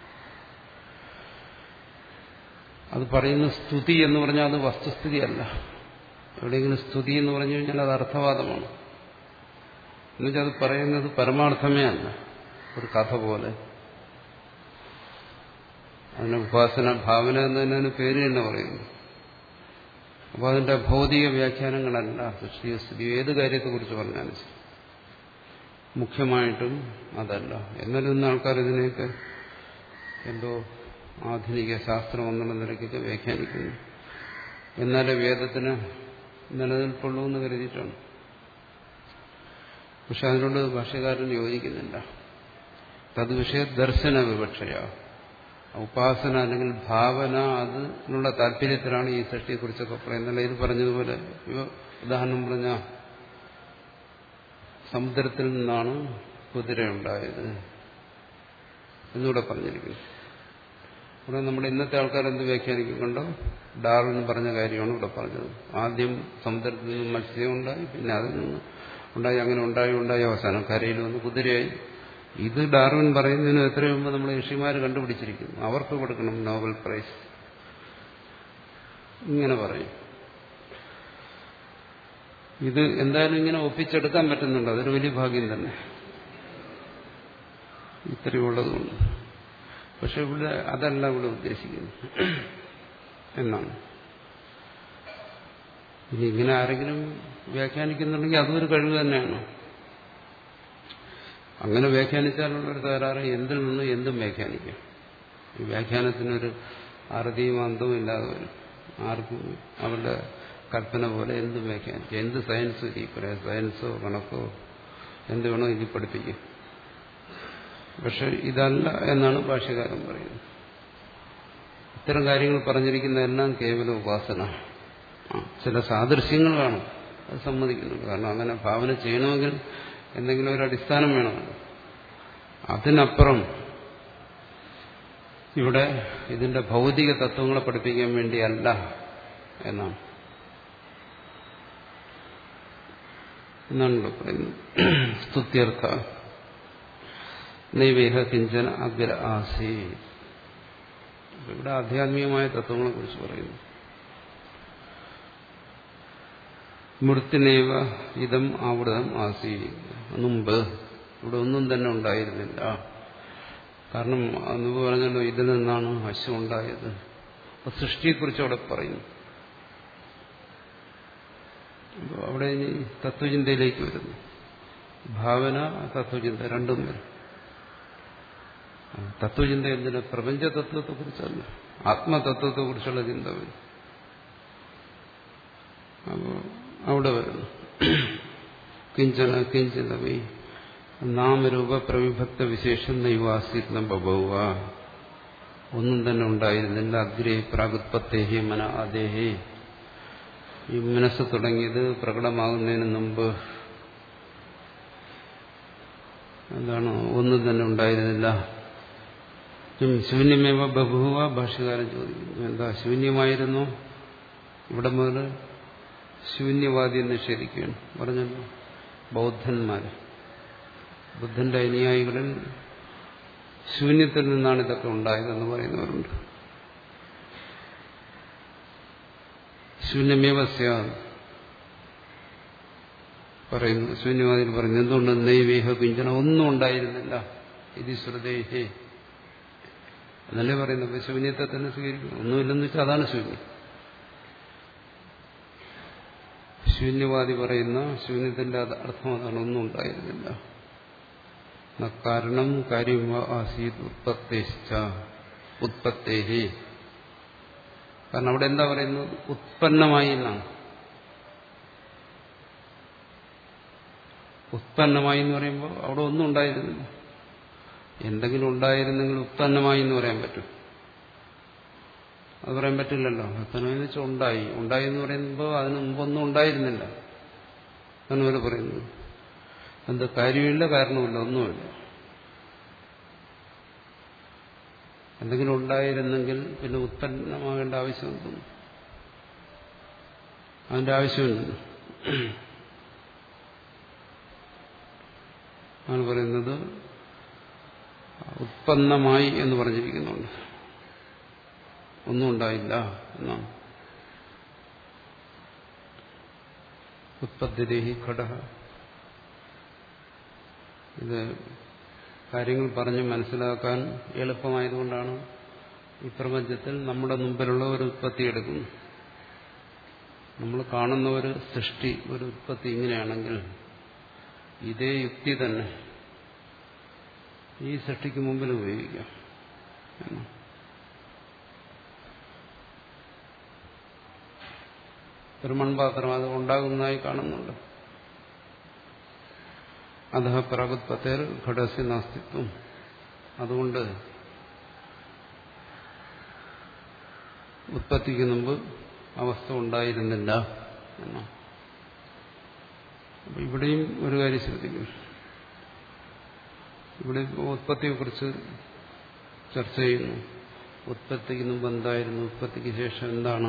അത് പറയുന്ന സ്തുതി എന്ന് പറഞ്ഞാൽ അത് വസ്തുസ്ഥിതിയല്ല. എവിടെയെങ്കിലും സ്തുതി എന്ന് പറഞ്ഞു കഴിഞ്ഞാൽ അത് അർത്ഥവാദമാണ്. എന്നുവെച്ചാൽ അത് പറയുന്നത് പരമാർത്ഥമേ അല്ല, ഒരു കഥ പോലെ. അതിന് ഉപാസന ഭാവന എന്നതിന് പേര് തന്നെ പറയുന്നു. അപ്പോൾ അതിന്റെ ഭൗതിക വ്യാഖ്യാനങ്ങളല്ല സൃഷ്ടിയോ സ്ഥിതിയോ ഏത് കാര്യത്തെക്കുറിച്ച് പറഞ്ഞാലും ശരി, മുഖ്യമായിട്ടും അതല്ല. എന്നാലും ഇന്ന് ആൾക്കാർ ഇതിനെയൊക്കെ എന്തോ ആധുനിക ശാസ്ത്രം എന്നുള്ള നിലയ്ക്കൊക്കെ വ്യാഖ്യാനിക്കുന്നു. എന്നാലേ വേദത്തിന് നിലനിൽപ്പുള്ളൂ എന്ന് കരുതിയിട്ടാണ്. പക്ഷെ അതിനോട് ഭാഷ്യകാരൻ യോജിക്കുന്നില്ല. തദ്വിഷയ ദർശന വിവക്ഷയ. ഉപാസന അല്ലെങ്കിൽ ഭാവന അതിനുള്ള താല്പര്യത്തിലാണ് ഈ സൃഷ്ടിയെക്കുറിച്ചൊക്കെ പറയുന്നത്. ഇത് പറഞ്ഞതുപോലെ ഉദാഹരണം പറഞ്ഞ സമുദ്രത്തിൽ നിന്നാണ് കുതിര ഉണ്ടായത് എന്നിവിടെ പറഞ്ഞിരിക്കുന്നു. ഇവിടെ നമ്മുടെ ഇന്നത്തെ ആൾക്കാർ എന്ത് വ്യാഖ്യാനിക്കുന്നുണ്ടോ, ഡാർവിൻ പറഞ്ഞ കാര്യമാണ് ഇവിടെ പറഞ്ഞത്. ആദ്യം സമുദ്രത്തിൽ നിന്നും മത്സ്യം ഉണ്ടായി, പിന്നെ അതിൽ നിന്ന് ഉണ്ടായി, അങ്ങനെ ഉണ്ടായി ഉണ്ടായി അവസാനം കരയിൽ വന്ന് കുതിരയായി. ഇത് ഡാർവിൻ പറയുന്നതിന് എത്രയോ മുമ്പ് നമ്മൾ ഋഷിമാർ കണ്ടുപിടിച്ചിരിക്കുന്നു. അവർക്ക് കൊടുക്കണം നോബൽ പ്രൈസ്. ഇങ്ങനെ പറയും. ഇത് എന്തായാലും ഇങ്ങനെ ഒപ്പിച്ചെടുക്കാൻ പറ്റുന്നുണ്ട്, അതൊരു വലിയ ഭാഗ്യം തന്നെ, ഇത്രയുള്ളതുകൊണ്ട്. പക്ഷെ ഇവിടെ അതല്ല ഇവിടെ ഉദ്ദേശിക്കുന്നത് എന്നാണ്. ഇനി ഇങ്ങനെ ആരെങ്കിലും വ്യാഖ്യാനിക്കുന്നുണ്ടെങ്കിൽ അതൊരു കഴിവ് തന്നെയാണ്. അങ്ങനെ വ്യാഖ്യാനിച്ചാലുള്ളൊരു തകരാറ് എന്തിൽ നിന്ന് എന്തും വ്യാഖ്യാനിക്കാം. ഈ വ്യാഖ്യാനത്തിനൊരു അറുതിയും അന്തവും ഇല്ലാതെ വരും. ആർക്കും അവരുടെ കൽപ്പന പോലെ എന്തും വ്യാഖ്യാനിക്കാം. എന്ത് സയൻസ് ഈ പറയാം, സയൻസോ കണക്കോ എന്ത് വേണോ ഇതിൽ പഠിപ്പിക്കും. പക്ഷെ ഇതല്ല എന്നാണ് ഭാഷ്യകാരൻ പറയുന്നത്. ഇത്തരം കാര്യങ്ങൾ പറഞ്ഞിരിക്കുന്നതെല്ലാം കേവല ഉപാസന. ചില സാദൃശ്യങ്ങൾ കാണും, അത് സമ്മതിക്കുന്നുണ്ട്. കാരണം അങ്ങനെ ഭാവന ചെയ്യണമെങ്കിൽ എന്തെങ്കിലും ഒരു അടിസ്ഥാനം വേണമല്ലോ. അതിനപ്പുറം ഇവിടെ ഇതിന്റെ ഭൗതിക തത്വങ്ങളെ പഠിപ്പിക്കാൻ വേണ്ടിയല്ല എന്നാണ് എന്നാണ് ഇവിടെ പറയുന്നത്. സ്തുത്യർത്ഥ നൈവേഹ കിഞ്ചന അഗ്ര ആസി. ഇവിടെ ആധ്യാത്മികമായ തത്വങ്ങളെ കുറിച്ച് പറയുന്നു. മൃത്തിനേവ ഇതം ആവൃതം ആസി. മുമ്പ് ഇവിടെ ഒന്നും തന്നെ ഉണ്ടായിരുന്നില്ല. കാരണം അന്ന് പറഞ്ഞല്ലോ ഇതിൽ നിന്നാണ് അശ്വം ഉണ്ടായത്. അപ്പൊ സൃഷ്ടിയെക്കുറിച്ച് അവിടെ പറയുന്നു. അവിടെ ഇനി തത്വചിന്തയിലേക്ക് വരുന്നു. ഭാവന തത്വചിന്ത രണ്ടും വരും. തത്വചിന്ത എന്തിന്? പ്രപഞ്ച തത്വത്തെക്കുറിച്ചല്ല, ആത്മതത്വത്തെക്കുറിച്ചുള്ള ചിന്ത വരും. അപ്പോൾ അവിടെ വരുന്നു കിഞ്ചന കിഞ്ചിതമേ നാമരൂപ പ്രവിഭക്ത വിശേഷം നൈവാസിത്വ ബഭൗവ. ഒന്നും തന്നെ ഉണ്ടായിരുന്നില്ല. അഗ്രേ പ്രാഗുത്പത്തേഹി മന ആദേഹേ. ഈ മനസ്സ് തുടങ്ങിയത് പ്രകടമാകുന്നതിന് മുമ്പ് എന്താണ് ഒന്നും തന്നെ ഉണ്ടായിരുന്നില്ല. ശൂന്യമേവ ബഭൂവ ഭാഷ്യകാരൻ ചോദിക്കുന്നു. എന്താ ശൂന്യമായിരുന്നു? ഇവിടെ മുതൽ ശൂന്യവാദിയെ നിഷേധിക്കുകയാണ്. പറഞ്ഞല്ലോ ബൗദ്ധന്മാർ, ബുദ്ധന്റെ അനുയായികളിൽ ശൂന്യത്തിൽ നിന്നാണ് ഇതൊക്കെ ഉണ്ടായതെന്ന് പറയുന്നവരുണ്ട്. ശൂന്യമേവ സ്യാത് പറയുന്നു. ശൂന്യവാദിയിൽ പറയുന്നു എന്തുകൊണ്ട് നൈവേഹ കിഞ്ചന ഒന്നും ഉണ്ടായിരുന്നില്ല ഇത് ശ്രുതേഹേ എന്നല്ലേ പറയുന്നത്. അപ്പൊ ശൂന്യത്തെ തന്നെ സ്വീകരിക്കുന്നു. ഒന്നുമില്ലെന്ന് വെച്ചാൽ അതാണ് ശൂന്യം. ശൂന്യവാദി പറയുന്ന ശൂന്യത്തിന്റെ അർത്ഥം അതാണ്, ഒന്നും ഉണ്ടായിരുന്നില്ല. കാരണം കാര്യം ആസീത് ഉത്പത്തേശ്ച ഉത്പത്തേഹി. കാരണം അവിടെ എന്താ പറയുന്നത്? ഉത്പന്നമായി എന്നാണ്. ഉത്പന്നമായി എന്ന് പറയുമ്പോൾ അവിടെ ഒന്നും ഉണ്ടായിരുന്നില്ല. എന്തെങ്കിലും ഉണ്ടായിരുന്നെങ്കിൽ ഉത്പന്നമായി എന്ന് പറയാൻ പറ്റും? അത് പറയാൻ പറ്റില്ലല്ലോ. ഉത്പന്നമായി എന്ന് വെച്ചാൽ ഉണ്ടായി. ഉണ്ടായി എന്ന് പറയുമ്പോൾ അതിന് മുമ്പൊന്നും ഉണ്ടായിരുന്നില്ല എന്നവർ പറയുന്നു. എന്ത് കാര്യമില്ല, കാരണമില്ല, ഒന്നുമില്ല. എന്തെങ്കിലും ഉണ്ടായിരുന്നെങ്കിൽ പിന്നെ ഉത്പന്നമാകേണ്ട ആവശ്യം തോന്നും. അതിന്റെ ആവശ്യമില്ല. ആണ് പറയുന്നത് ഉത്പന്നമായി എന്ന് പറഞ്ഞിരിക്കുന്നുണ്ട്. ഒന്നും ഉണ്ടായില്ല എന്നാണ്. ഉത്പത്തിരേഹി ഘടക. ഇത് കാര്യങ്ങൾ പറഞ്ഞ് മനസ്സിലാക്കാൻ എളുപ്പമായതുകൊണ്ടാണ് ഈ പ്രപഞ്ചത്തിൽ നമ്മുടെ മുമ്പിലുള്ള ഒരു ഉത്പത്തി എടുക്കുന്നത്. നമ്മൾ കാണുന്ന ഒരു സൃഷ്ടി, ഒരു ഉത്പത്തി ഇങ്ങനെയാണെങ്കിൽ ഇതേ യുക്തി തന്നെ ഈ സൃഷ്ടിക്ക് മുമ്പിൽ ഉപയോഗിക്കാം. ഒരു മൺപാത്രം അത് ഉണ്ടാകുന്നതായി കാണുന്നുണ്ട്. അധഃ പ്രാഗുത്പത്തേർ ഘടസ്യ നാസ്തിത്വം. അതുകൊണ്ട് ഉത്പത്തിക്ക് മുമ്പ് അവസ്ഥ ഉണ്ടായിരുന്നില്ല എന്നാണ്. അപ്പൊ ഇവിടെയും ഒരു കാര്യം ശ്രദ്ധിക്കും. ഇവിടെ ഉത്പത്തിയെക്കുറിച്ച് ചർച്ച ചെയ്യുന്നു. ഉത്പത്തിക്ക് മുമ്പ് എന്തായിരുന്നു, ഉത്പത്തിക്ക് ശേഷം എന്താണ്?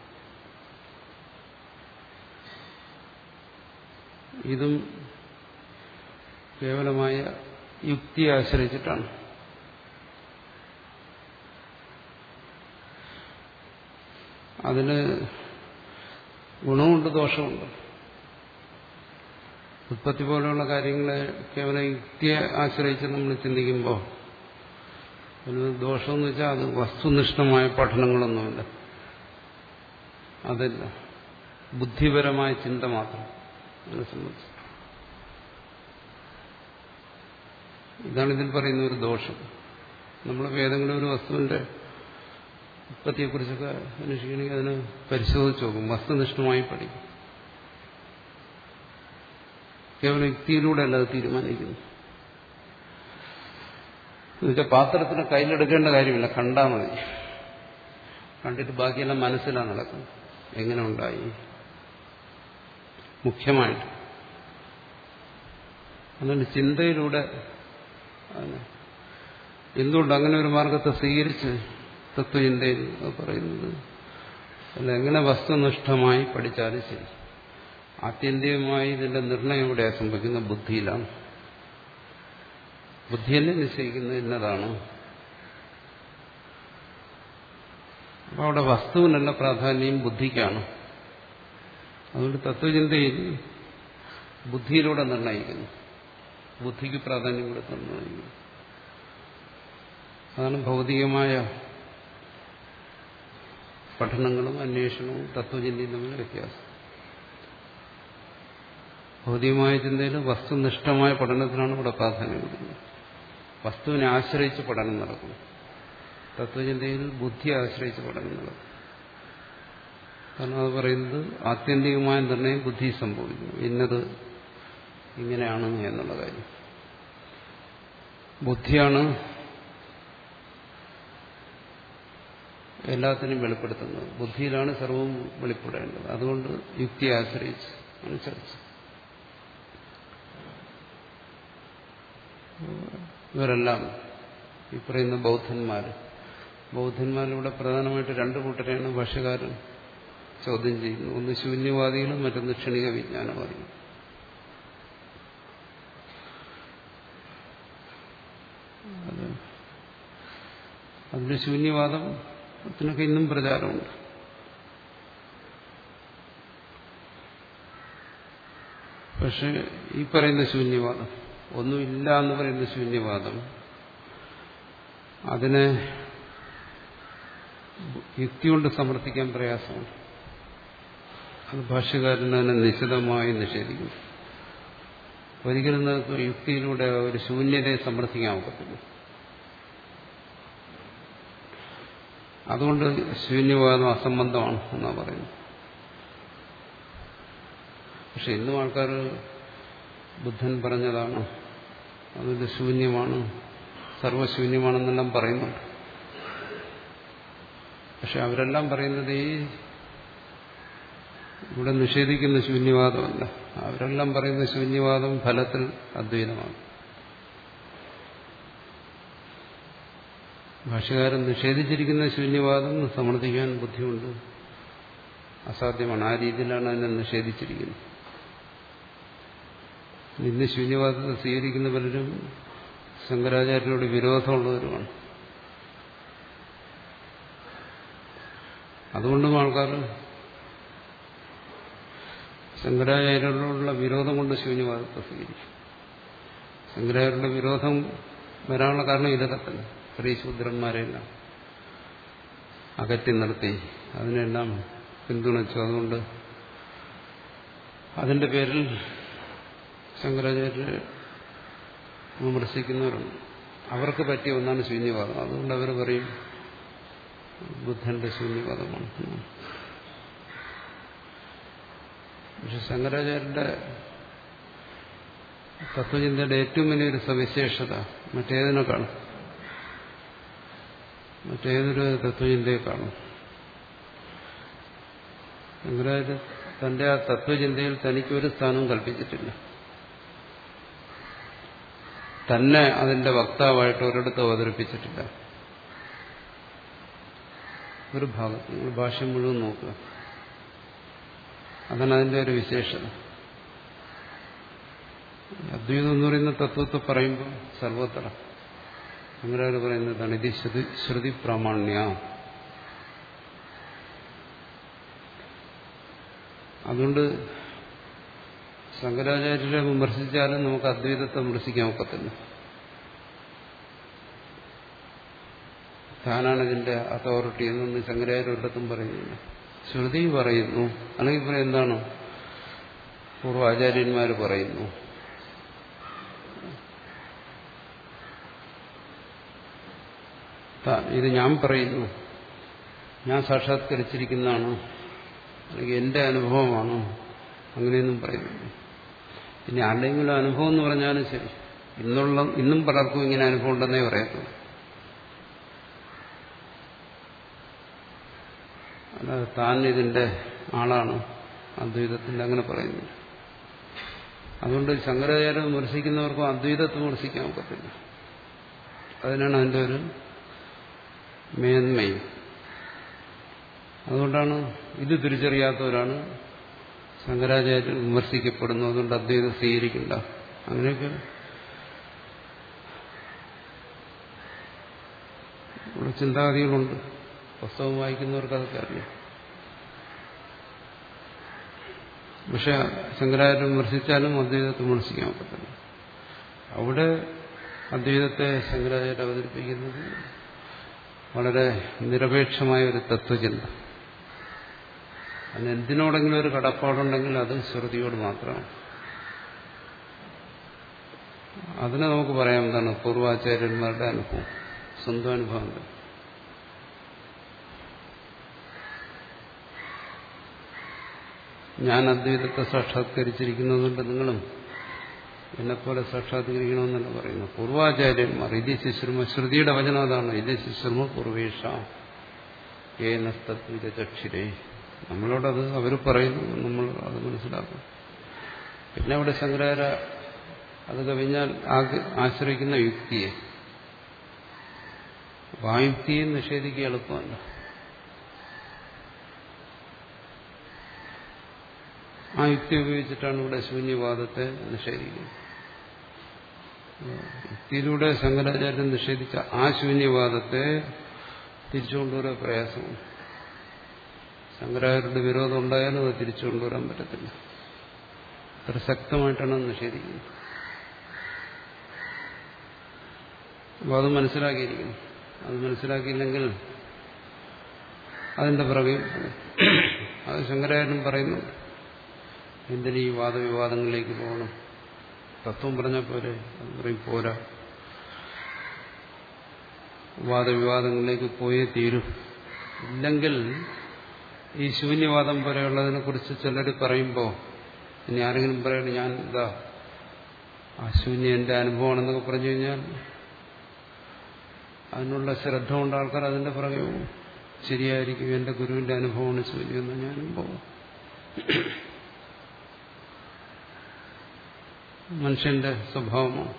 ഇതും കേവലമായ യുക്തിയെ ആശ്രയിച്ചിട്ടാണ്. അതിന് ഗുണമുണ്ട്, ദോഷമുണ്ട്. ഉത്പത്തി പോലെയുള്ള കാര്യങ്ങളെ കേവല യുക്തിയെ ആശ്രയിച്ച് നമ്മൾ ചിന്തിക്കുമ്പോൾ ഒരു ദോഷമെന്ന് വെച്ചാൽ അത് വസ്തുനിഷ്ഠമായ പഠനങ്ങളൊന്നുമില്ല. അതല്ല, ബുദ്ധിപരമായ ചിന്ത മാത്രം അതിനെ സംബന്ധിച്ച്. ഇതാണ് ഇതിൽ പറയുന്ന ഒരു ദോഷം. നമ്മൾ ഏതെങ്കിലും ഒരു വസ്തുവിന്റെ ഉത്പത്തിയെക്കുറിച്ചൊക്കെ അന്വേഷിക്കണമെങ്കിൽ അതിന് പരിശോധിച്ച് നോക്കും, വസ്തുനിഷ്ഠമായി പഠിക്കും. കേവലം യുക്തിയിലൂടെ അല്ല അത് തീരുമാനിക്കുന്നു. എന്നുവെച്ചാൽ പാത്രത്തിന് കയ്യിലെടുക്കേണ്ട കാര്യമില്ല, കണ്ടാൽ മതി. കണ്ടിട്ട് ബാക്കിയെല്ലാം മനസ്സിലാണ് നടക്കുന്നത്. എങ്ങനെ ഉണ്ടായി മുഖ്യമായിട്ട്. അതുകൊണ്ട് ചിന്തയിലൂടെ എന്തുകൊണ്ട് അങ്ങനെ ഒരു മാർഗത്തെ സ്വീകരിച്ച് തത്വചിന്തയിൽ പറയുന്നത് അല്ല, എങ്ങനെ വസ്തുനിഷ്ഠമായി പഠിച്ചാലും ശരി, ആത്യന്തികമായി ഇതിന്റെ നിർണയം ഇവിടെ സംഭവിക്കുന്ന ബുദ്ധിയിലാണ്. ബുദ്ധിയെന്നെ നിശ്ചയിക്കുന്നത് ഇന്നതാണ്. അപ്പോൾ അവിടെ വസ്തുവിനല്ല പ്രാധാന്യം, ബുദ്ധിക്കാണ്. അതുകൊണ്ട് തത്വചിന്തയിൽ ബുദ്ധിയിലൂടെ നിർണയിക്കുന്നു, ബുദ്ധിക്ക് പ്രാധാന്യം കൊടുത്ത് നിർണയിക്കുന്നു. അതാണ് ഭൗതികമായ പഠനങ്ങളും അന്വേഷണവും തത്വചിന്തയും തമ്മിൽ വ്യത്യാസം. ഭൗതികമായ ചിന്തയിൽ വസ്തുനിഷ്ഠമായ പഠനത്തിനാണ് ഇവിടെ പ്രാധാന്യം കൊടുക്കുന്നത്. വസ്തുവിനെ ആശ്രയിച്ച് പഠനം നടക്കും. തത്വചിന്തയിൽ ബുദ്ധിയെ ആശ്രയിച്ച് പഠനം നടക്കും. കാരണം അത് പറയുന്നത് ആത്യന്തികമായ നിർണയം ബുദ്ധി സംഭവിക്കുന്നു, ഇന്നത് ഇങ്ങനെയാണ് എന്നുള്ള കാര്യം. ബുദ്ധിയാണ് എല്ലാത്തിനും വെളിപ്പെടുത്തുന്നത്. ബുദ്ധിയിലാണ് സർവവും വെളിപ്പെടേണ്ടത്. അതുകൊണ്ട് യുക്തിയെ ആശ്രയിച്ച് അനുസരിച്ച് ഇവരെല്ലാം ഈ പറയുന്ന ബൗദ്ധന്മാർ ബൗദ്ധന്മാരിലൂടെ പ്രധാനമായിട്ട് രണ്ടു കൂട്ടരെയാണ് ഭാഷ്യകാരൻ ചോദ്യം ചെയ്യുന്നത്. ഒന്ന് ശൂന്യവാദികളും മറ്റൊന്ന് ക്ഷണിക വിജ്ഞാനവാദികളും. അത് അതിന്റെ ശൂന്യവാദത്തിനൊക്കെ ഇന്നും പ്രചാരമുണ്ട്. പക്ഷെ ഈ പറയുന്ന ശൂന്യവാദം, ഒന്നുമില്ല എന്ന് പറയുന്ന ശൂന്യവാദം, അതിനെ യുക്തി കൊണ്ട് സമർത്ഥിക്കാൻ പ്രയാസമാണ്. അത് ഭാഷ്യകാരൻ അതിനെ നിശിതമായി നിഷേധിക്കുന്നു. ഒരിക്കലും നമുക്ക് യുക്തിയിലൂടെ ഒരു ശൂന്യതയെ സമർത്ഥിക്കാൻ ഒക്കത്തില്ല. അതുകൊണ്ട് ശൂന്യവാദം അസംബന്ധമാണ് എന്നാണ് പറയുന്നത്. പക്ഷെ ഇന്നും ആൾക്കാർ ബുദ്ധൻ പറഞ്ഞതാണ്, അതിന്റെ ശൂന്യമാണ്, സർവശൂന്യമാണെന്നെല്ലാം പറയുന്നുണ്ട്. പക്ഷെ അവരെല്ലാം പറയുന്നത് ഈ ഇവിടെ നിഷേധിക്കുന്ന ശൂന്യവാദമല്ല. അവരെല്ലാം പറയുന്ന ശൂന്യവാദം ഫലത്തിൽ അദ്വൈതമാണ്. ഭാഷ്യകാരൻ നിഷേധിച്ചിരിക്കുന്ന ശൂന്യവാദം സമർത്ഥിക്കാൻ ബുദ്ധിയുണ്ട്, അസാധ്യമാണ്. ആ രീതിയിലാണ് അതിനെ നിഷേധിച്ചിരിക്കുന്നത്. ഇന്ന് ശൂന്യവാദത്തെ സ്വീകരിക്കുന്ന പലരും ശങ്കരാചാര്യരോട് വിരോധമുള്ളവരുമാണ്. അതുകൊണ്ടും ആൾക്കാർ ശങ്കരാചാര്യരോടുള്ള വിരോധം കൊണ്ട് ശൂന്യവാദത്തെ സ്വീകരിക്കും. ശങ്കരാചാര്യരുടെ വിരോധം വരാനുള്ള കാരണം ഇതൊക്കെ തന്നെ. സ്ത്രീശൂദ്രന്മാരെല്ലാം അകറ്റി നിർത്തി അതിനെല്ലാം പിന്തുണച്ചു. അതുകൊണ്ട് അതിന്റെ പേരിൽ ശങ്കരാചാര്യരെ വിമർശിക്കുന്നവരുണ്ട്. അവർക്ക് പറ്റിയ ഒന്നാണ് ശൂന്യവാദം. അതുകൊണ്ട് അവർ പറയും ബുദ്ധന്റെ ശൂന്യവാദമാണ്. പക്ഷെ ശങ്കരാചാര്യരുടെ തത്വചിന്തയുടെ ഏറ്റവും വലിയൊരു സവിശേഷത മറ്റേതിനേക്കാളും മറ്റേതൊരു തത്വചിന്തയെക്കാളും ശങ്കരാചാര്യ തന്റെ ആ തത്വചിന്തയിൽ തനിക്കൊരു സ്ഥാനവും കൽപ്പിച്ചിട്ടില്ല. തന്നെ അതിന്റെ വക്താവായിട്ട് ഒരിടത്ത് അവതരിപ്പിച്ചിട്ടില്ല. ഒരു ഭാഗത്ത് നിങ്ങൾ ഭാഷ്യം മുഴുവൻ നോക്കുക. അതാണ് അതിന്റെ ഒരു വിശേഷത. അദ്വൈതം എന്ന് പറയുന്ന തത്വത്തെ പറയുമ്പോൾ സർവത്ര ശങ്കരാചാര്യ പറയുന്നതാണ് ഇത് ശ്രുതി ശ്രുതി പ്രാമാണ്യ. അതുകൊണ്ട് ശങ്കരാചാര്യരെ വിമർശിച്ചാലും നമുക്ക് അദ്വൈതത്തെ വിമർശിക്കാൻ ഒക്കത്തില്ല. താനാണ് ഇതിന്റെ അതോറിറ്റി എന്നൊന്നും ശങ്കരാചാര്യ ഒരിടത്തും പറയുന്നില്ല. ശ്രുതി പറയുന്നു, അല്ലെങ്കിൽ പറയും എന്താണ് പൂർവാചാര്യന്മാർ പറയുന്നു. ഇത് ഞാൻ പറയുന്നു, ഞാൻ സാക്ഷാത്കരിച്ചിരിക്കുന്നതാണ്, അല്ലെങ്കിൽ എന്റെ അനുഭവമാണ്, അങ്ങനെയൊന്നും പറയുന്നില്ല. ഇനി ആരുടെയെങ്കിലും അനുഭവം എന്ന് പറഞ്ഞാലും ശരി, ഇന്നുള്ള ഇന്നും പലർക്കും ഇങ്ങനെ അനുഭവം ഉണ്ടെന്നേ പറയത്തുള്ളൂ. അല്ലാതെ താൻ ഇതിന്റെ ആളാണ്, അദ്വൈതത്തിന്റെ അങ്ങനെ പറയുന്നില്ല. അതുകൊണ്ട് ശങ്കരാചാര്യ വിമർശിക്കുന്നവർക്കും അദ്വൈതത്തെ വിമർശിക്കാൻ ഒക്കത്തില്ല. അതിനാണ് അതിന്റെ ഒരു മേന്മയും. അതുകൊണ്ടാണ് ഇത് തിരിച്ചറിയാത്തവരാണ് ശങ്കരാചാര്യൻ വിമർശിക്കപ്പെടുന്നു. അതുകൊണ്ട് അദ്വൈതം സ്വീകരിക്കണ്ട, അങ്ങനെയൊക്കെ ഇവിടെ ചിന്താഗതികളുണ്ട്. പുസ്തകം വായിക്കുന്നവർക്ക് അതൊക്കെ അറിയാം. പക്ഷെ ശങ്കരാചാര്യ വിമർശിച്ചാലും അദ്വൈതത്തെ വിമർശിക്കാൻ പറ്റില്ല. അവിടെ അദ്വൈതത്തെ ശങ്കരാചാര്യ അവതരിപ്പിക്കുന്നത് വളരെ നിരപേക്ഷമായ ഒരു തത്വചിന്ത. അതിന് എന്തിനോടെങ്കിലും ഒരു കടപ്പാടുണ്ടെങ്കിൽ അത് ശ്രുതിയോട് മാത്രമാണ്. അതിനെ നമുക്ക് പറയാം എന്താണ് പൂർവാചാര്യന്മാരുടെ അനുഭവം, സ്വന്തം അനുഭവം. ഞാൻ അദ്വൈതത്തെ സാക്ഷാത്കരിച്ചിരിക്കുന്നതുകൊണ്ട് നിങ്ങളും എന്നെപ്പോലെ സാക്ഷാത്കരിക്കണമെന്നല്ല പറയുന്നു. പൂർവാചാര്യന്മാർ ഇത് ശുശ്രമ, ശ്രുതിയുടെ വചനം അതാണ്, ഇത് ശുശ്രമ പൂർവേഷ. ഏനസ്തത്വിതചക്ഷുരേ. നമ്മളോടത് അവർ പറയുന്നു, നമ്മൾ അത് മനസ്സിലാക്കും. പിന്നെ അവിടെ ശങ്കരാചാര്യ അത് കവിഞ്ഞാൽ ആശ്രയിക്കുന്ന യുക്തിയെ, ആ യുക്തിയെ നിഷേധിക്കുക എളുപ്പമല്ല. ആ യുക്തി ഉപയോഗിച്ചിട്ടാണ് ഇവിടെ ശൂന്യവാദത്തെ നിഷേധിക്കുന്നത്. യുക്തിയിലൂടെ ശങ്കരാചാര്യൻ നിഷേധിച്ച ആ ശൂന്യവാദത്തെ തിരിച്ചുകൊണ്ടുവരാൻ പ്രയാസമാണ്. ശങ്കരാചാര്യരുടെ വിരോധം ഉണ്ടായാലും അത് തിരിച്ചു കൊണ്ടുവരാൻ പറ്റത്തില്ല. അത്ര ശക്തമായിട്ടാണ് അത് നിഷേധിക്കുന്നത്. അപ്പോൾ അത് മനസ്സിലാക്കിയിരിക്കുന്നു. അത് മനസ്സിലാക്കിയില്ലെങ്കിൽ അതിന്റെ പിറകെ അത് ശങ്കരാചാര്യൻ പറയുന്നുണ്ട്. എന്തിനീ വാദവിവാദങ്ങളിലേക്ക് പോകണം? തത്വം പറഞ്ഞാൽ പോരെ? അത് പറയും പോരാ, വാദവിവാദങ്ങളിലേക്ക് പോയേ തീരും. ഇല്ലെങ്കിൽ ഈ ശൂന്യവാദം പോലെയുള്ളതിനെ കുറിച്ച് ചിലർ പറയുമ്പോൾ ഇനി ആരെങ്കിലും പറയണം ഞാൻ ഇതാ ആ ശൂന്യം എന്റെ അനുഭവമാണെന്നൊക്കെ പറഞ്ഞു കഴിഞ്ഞാൽ അതിനുള്ള ശ്രദ്ധ കൊണ്ട് ആൾക്കാർ അതിന്റെ പുറകെ പോകും. ശരിയായിരിക്കും, എന്റെ ഗുരുവിന്റെ അനുഭവമാണ് ശൂന്യം എന്ന് ഞാനും പോകും. മനുഷ്യന്റെ സ്വഭാവമാണ്.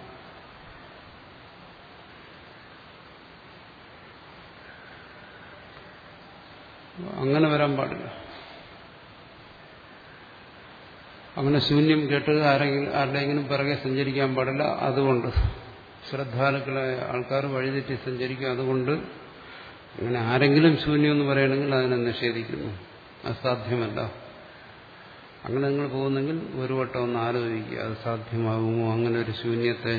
അങ്ങനെ വരാൻ പാടില്ല. അങ്ങനെ ശൂന്യം കേട്ട് ആരെങ്കിലും ആരുടെയെങ്കിലും പിറകെ സഞ്ചരിക്കാൻ പാടില്ല. അതുകൊണ്ട് ശ്രദ്ധാലുക്കളായ ആൾക്കാർ വഴിതെറ്റി സഞ്ചരിക്കും. അതുകൊണ്ട് അങ്ങനെ ആരെങ്കിലും ശൂന്യം എന്ന് പറയണമെങ്കിൽ അതിനെ നിഷേധിക്കുന്നു. അസാധ്യമല്ല. അങ്ങനെ നിങ്ങൾ പോകുന്നെങ്കിൽ ഒരു വട്ടം ഒന്ന് ആലോചിക്കുക, അത് സാധ്യമാകുമോ? അങ്ങനെ ഒരു ശൂന്യത്തെ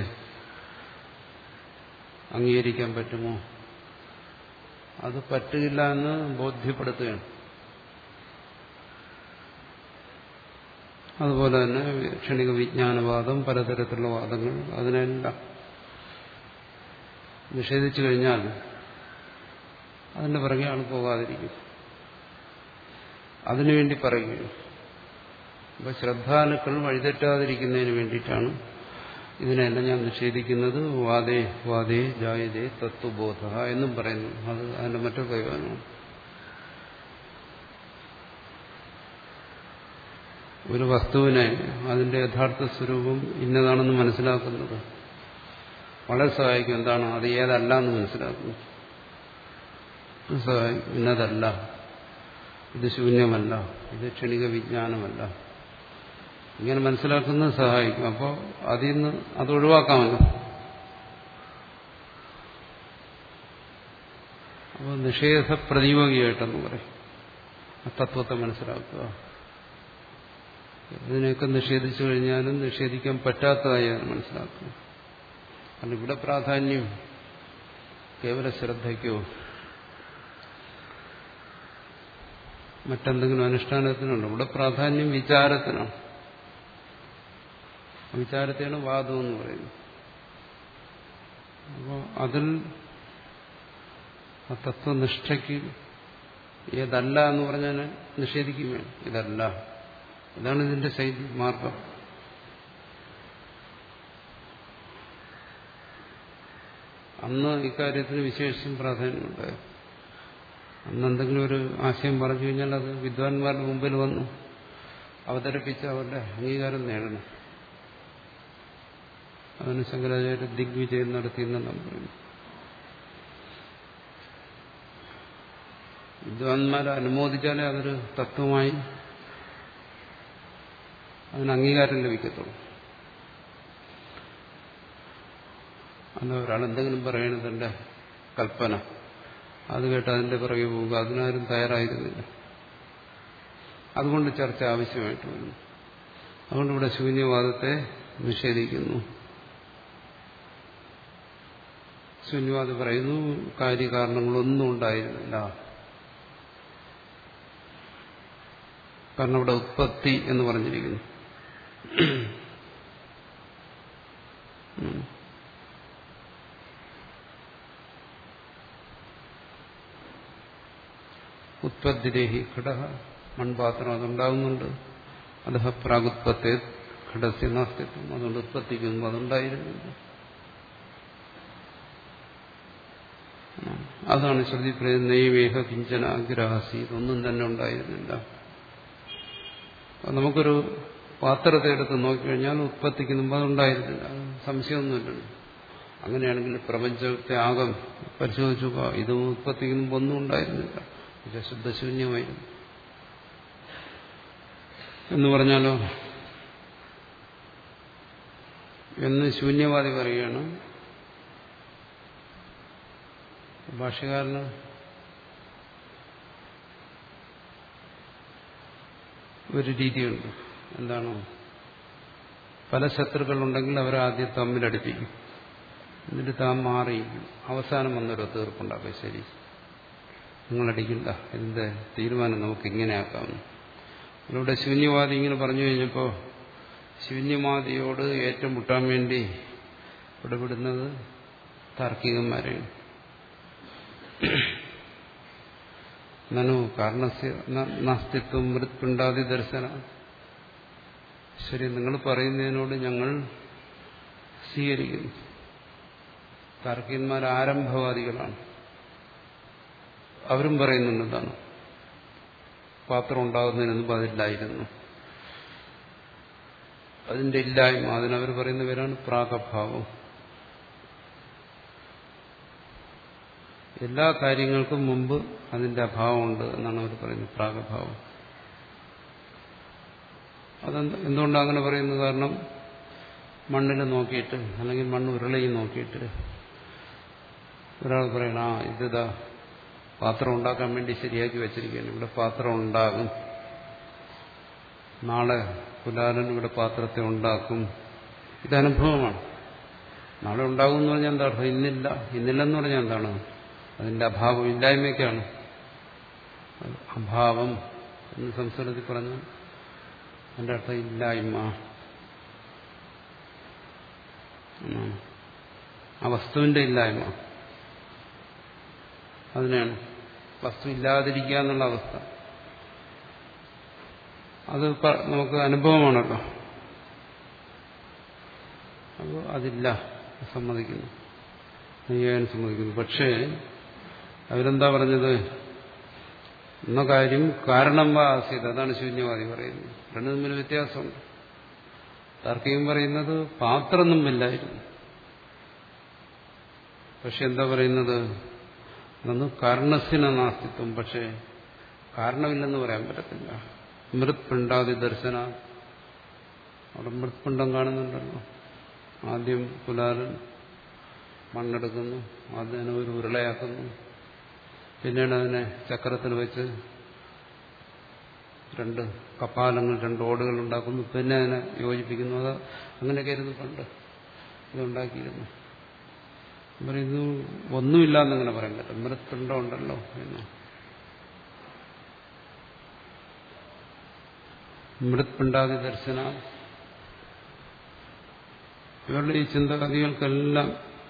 അംഗീകരിക്കാൻ പറ്റുമോ? അത് പറ്റില്ല എന്ന് ബോധ്യപ്പെടുത്തുകയാണ്. അതുപോലെ തന്നെ ക്ഷണിക വിജ്ഞാനവാദം, പലതരത്തിലുള്ള വാദങ്ങൾ, അതിനെല്ലാം നിഷേധിച്ചു കഴിഞ്ഞാൽ അതിന്റെ പിറകെ ആൾ പോകാതിരിക്കും. അതിനുവേണ്ടി പറയുകയാണ്. അപ്പൊ ശ്രദ്ധാലുക്കൾ വഴിതെറ്റാതിരിക്കുന്നതിന് വേണ്ടിയിട്ടാണ് ഇതിനെല്ലാം ഞാൻ നിഷേധിക്കുന്നത്. വാദേ വാദേ ജായതേ തത്വബോധ എന്നും പറയുന്നു. അത് അതിന്റെ മറ്റൊരു കൈവാനമാണ്. ഒരു വസ്തുവിനെ അതിന്റെ യഥാർത്ഥ സ്വരൂപം ഇന്നതാണെന്ന് മനസ്സിലാക്കുന്നത് വളരെ സഹായിക്കും. എന്താണ് അത് ഏതല്ല എന്ന് മനസ്സിലാക്കുന്നു. സഹായിക്കും. ഇന്നതല്ല, ഇത് ശൂന്യമല്ല, ഇത് ക്ഷണിക വിജ്ഞാനമല്ല, ഇങ്ങനെ മനസ്സിലാക്കുന്നത് സഹായിക്കും. അപ്പോൾ അതിൽ നിന്ന് അത് ഒഴിവാക്കാമല്ലോ. അപ്പോൾ നിഷേധ പ്രതിയോഗിയായിട്ടെന്ന് പറയും. ആ തത്വത്തെ മനസ്സിലാക്കുക. ഇതിനെയൊക്കെ നിഷേധിച്ചു കഴിഞ്ഞാലും നിഷേധിക്കാൻ പറ്റാത്തതായി അത് മനസ്സിലാക്കുക. കാരണം ഇവിടെ പ്രാധാന്യം കേവല ശ്രദ്ധയ്ക്കോ മറ്റെന്തെങ്കിലും അനുഷ്ഠാനത്തിനുണ്ടോ? ഇവിടെ പ്രാധാന്യം വിചാരത്തിനാണ്. വിചാരത്തെയാണ് വാദം എന്ന് പറയുന്നത്. അപ്പോൾ അതിൽ ആ തത്വനിഷ്ഠയ്ക്ക് ഏതല്ല എന്ന് പറഞ്ഞാൽ നിഷേധിക്കും വേണം. ഇതല്ല, ഇതാണ് ഇതിന്റെ ശൈലി, മാർഗം. അന്ന് ഇക്കാര്യത്തിന് വിശേഷം പ്രാധാന്യമുണ്ടായി. അന്ന് എന്തെങ്കിലും ഒരു ആശയം പറഞ്ഞു കഴിഞ്ഞാൽ അത് വിദ്വാൻമാരുടെ മുമ്പിൽ വന്നു അവതരിപ്പിച്ച് അവരുടെ അംഗീകാരം നേടണം. അതിന് ശങ്കരാചാര്യ ദിഗ്വിജയം നടത്തിയെന്നാണ് പറയുന്നത്. വിദ്വാൻമാരെ അനുമോദിച്ചാലേ അതൊരു തത്വമായി അതിന് അംഗീകാരം ലഭിക്കത്തുള്ളൂ. അന്ന് ഒരാൾ എന്തെങ്കിലും പറയണതിന്റെ കൽപ്പന അത് കേട്ട് അതിന്റെ പിറകെ പോവുക, അതിനാരും തയ്യാറായിരുന്നില്ല. അതുകൊണ്ട് ചർച്ച ആവശ്യമായിട്ട് വരുന്നു. അതുകൊണ്ട് ഇവിടെ ശൂന്യവാദത്തെ നിഷേധിക്കുന്നു. ശൂന്യവാദം പറയുന്നു കാര്യകാരണങ്ങളൊന്നും ഉണ്ടായിരുന്നില്ല. കാരണം ഇവിടെ ഉത്പത്തി എന്ന് പറഞ്ഞിരിക്കുന്നു. ഉത്പത്തിരേഹി ഘട, മൺപാത്രം അതുണ്ടാകുന്നുണ്ട്. അതഹ പ്രാഗുത്പത്തേ ഘടസ്യ നാസ്തിത്വം, അതുകൊണ്ട് ഉത്പത്തിക്ക് മുമ്പ് അതുണ്ടായിരുന്നില്ല. അതാണ് ശ്രുതി പറയുന്നത് നൈവേഹ കിഞ്ചന ഗ്രാസി, ഇതൊന്നും തന്നെ ഉണ്ടായിരുന്നില്ല. നമുക്കൊരു പാത്രത്തെ എടുത്ത് നോക്കിക്കഴിഞ്ഞാൽ ഉത്പത്തിക്ക് മുമ്പ് അതുണ്ടായിരുന്നില്ല, സംശയമൊന്നുമില്ലല്ലോ. അങ്ങനെയാണെങ്കിൽ പ്രപഞ്ചത്തെ ആകം പരിശോധിച്ചു, ഇത് ഉത്പത്തിക്ക് മുമ്പ് ഒന്നും ഉണ്ടായിരുന്നില്ല, പക്ഷെ ശുദ്ധശൂന്യമായിരുന്നു എന്ന് പറഞ്ഞാലോ എന്ന് ശൂന്യവാദി പറയുകയാണ്. ഭാഷ്യകാരന് ഒരു രീതിയുണ്ട്. എന്താണ്? പല ശത്രുക്കളുണ്ടെങ്കിൽ അവരെ ആദ്യം തമ്മിലടിപ്പിക്കും, എന്നിട്ട് താൻ മാറിയിരിക്കും, അവസാനം വന്നൊരു തീർപ്പുണ്ടാക്കും. ശരി, നിങ്ങളടിക്കില്ല, ഇതിന്റെ തീരുമാനം നമുക്ക് ഇങ്ങനെ ആക്കാമെന്ന്. അതിലൂടെ ശൂന്യവാദി ഇങ്ങനെ പറഞ്ഞു കഴിഞ്ഞപ്പോൾ ശൂന്യവാദിയോട് ഏറ്റുമുട്ടാൻ വേണ്ടി ഇടപെടുന്നത് താർക്കികന്മാരെയാണ്. നനു കാരണസ്യ നാസ്തിത്വം മൃത്പിണ്ടാദി ദർശന. ശരി, നിങ്ങൾ പറയുന്നതിനോട് ഞങ്ങൾ സ്വീകരിക്കുന്നു. താർക്കികന്മാർ ആരംഭവാദികളാണ്. അവരും പറയുന്നുണ്ട് എന്താണ്, പാത്രം ഉണ്ടാകുന്നതിന് മുമ്പ് അതില്ലായിരുന്നു, അതിന്റെ ഇല്ലായ്മ, അതിനവർ പറയുന്ന പേരാണ് പ്രാഗഭാവം. എല്ലാ കാര്യങ്ങൾക്കും മുമ്പ് അതിന്റെ അഭാവമുണ്ട് എന്നാണ് അവർ പറയുന്നത്, പ്രാഗഭാവം. അതെന്ത് എന്തുകൊണ്ടാണ് അങ്ങനെ പറയുന്നത്? കാരണം മണ്ണിൽ നോക്കിയിട്ട് അല്ലെങ്കിൽ മണ്ണ് ഉരുളയിൽ നോക്കിയിട്ട് ഒരാൾ പറയണം, ആ ഇതാ പാത്രം ഉണ്ടാക്കാൻ വേണ്ടി ശരിയാക്കി വെച്ചിരിക്കുകയാണ്, ഇവിടെ പാത്രം ഉണ്ടാകും, നാളെ കുലാലൻ ഇവിടെ പാത്രത്തെ ഉണ്ടാക്കും. ഇത് അനുഭവമാണ്. നാളെ ഉണ്ടാകും എന്ന് പറഞ്ഞാൽ എന്താ അർത്ഥം? ഇന്നില്ല. ഇന്നില്ലെന്ന് പറഞ്ഞാൽ എന്താണ്? അതിന്റെ അഭാവം, ഇല്ലായ്മയ്ക്കാണ്. അഭാവം എന്ന് സംസ്കൃതത്തിൽ പറഞ്ഞാൽ അതിന്റെ അർത്ഥം ഇല്ലായ്മ. ആ വസ്തുവിന്റെ ഇല്ലായ്മ, അതിനാണ് വസ്തു ഇല്ലാതിരിക്കുക എന്നുള്ള അവസ്ഥ. അത് നമുക്ക് അനുഭവമാണല്ലോ. അപ്പോൾ അതില്ല, സമ്മതിക്കുന്നു, ചെയ്യാൻ സമ്മതിക്കുന്നു. പക്ഷേ അവരെന്താ പറഞ്ഞത്? എന്ന കാര്യം കാരണം വാ ആസീത്, അതാണ് ശൂന്യവാദി പറയുന്നത്. രണ്ടു തമ്മിൽ വ്യത്യാസമുണ്ട്. താർക്കികം പറയുന്നത് പാത്രം മുമ്പില്ലായിരുന്നു. പക്ഷെ എന്താ പറയുന്നത്? അന്ന് കാരണത്തിന് നാസ്തിത്വം, പക്ഷേ കാരണമില്ലെന്ന് പറയാൻ പറ്റത്തില്ല. മൃത്പിണ്ടാദി ദർശന, അവിടെ മൃത്പിണ്ടം കാണുന്നുണ്ടല്ലോ. ആദ്യം കുലാലൻ മണ്ണെടുക്കുന്നു, അതിനെ ഒരു ഉരുളയാക്കുന്നു, പിന്നീട് അതിനെ ചക്രത്തിൽ വെച്ച് രണ്ട് കപ്പാലങ്ങൾ, രണ്ട് ഓടുകൾ ഉണ്ടാക്കുന്നു, പിന്നെ അതിനെ യോജിപ്പിക്കുന്നു. അത് അങ്ങനെയൊക്കെ ആയിരുന്നു പണ്ട് ഇതുണ്ടാക്കിയിരുന്നു. പറയുന്നു ഒന്നുമില്ലാന്നിങ്ങനെ പറയാൻ പറ്റും, മൃത്പിണ്ടം ഉണ്ടല്ലോ എന്ന്. മൃത്പിണ്ടാദി ദർശന, ഇവരുടെ ഈ ചിന്തകതികൾക്കെല്ലാം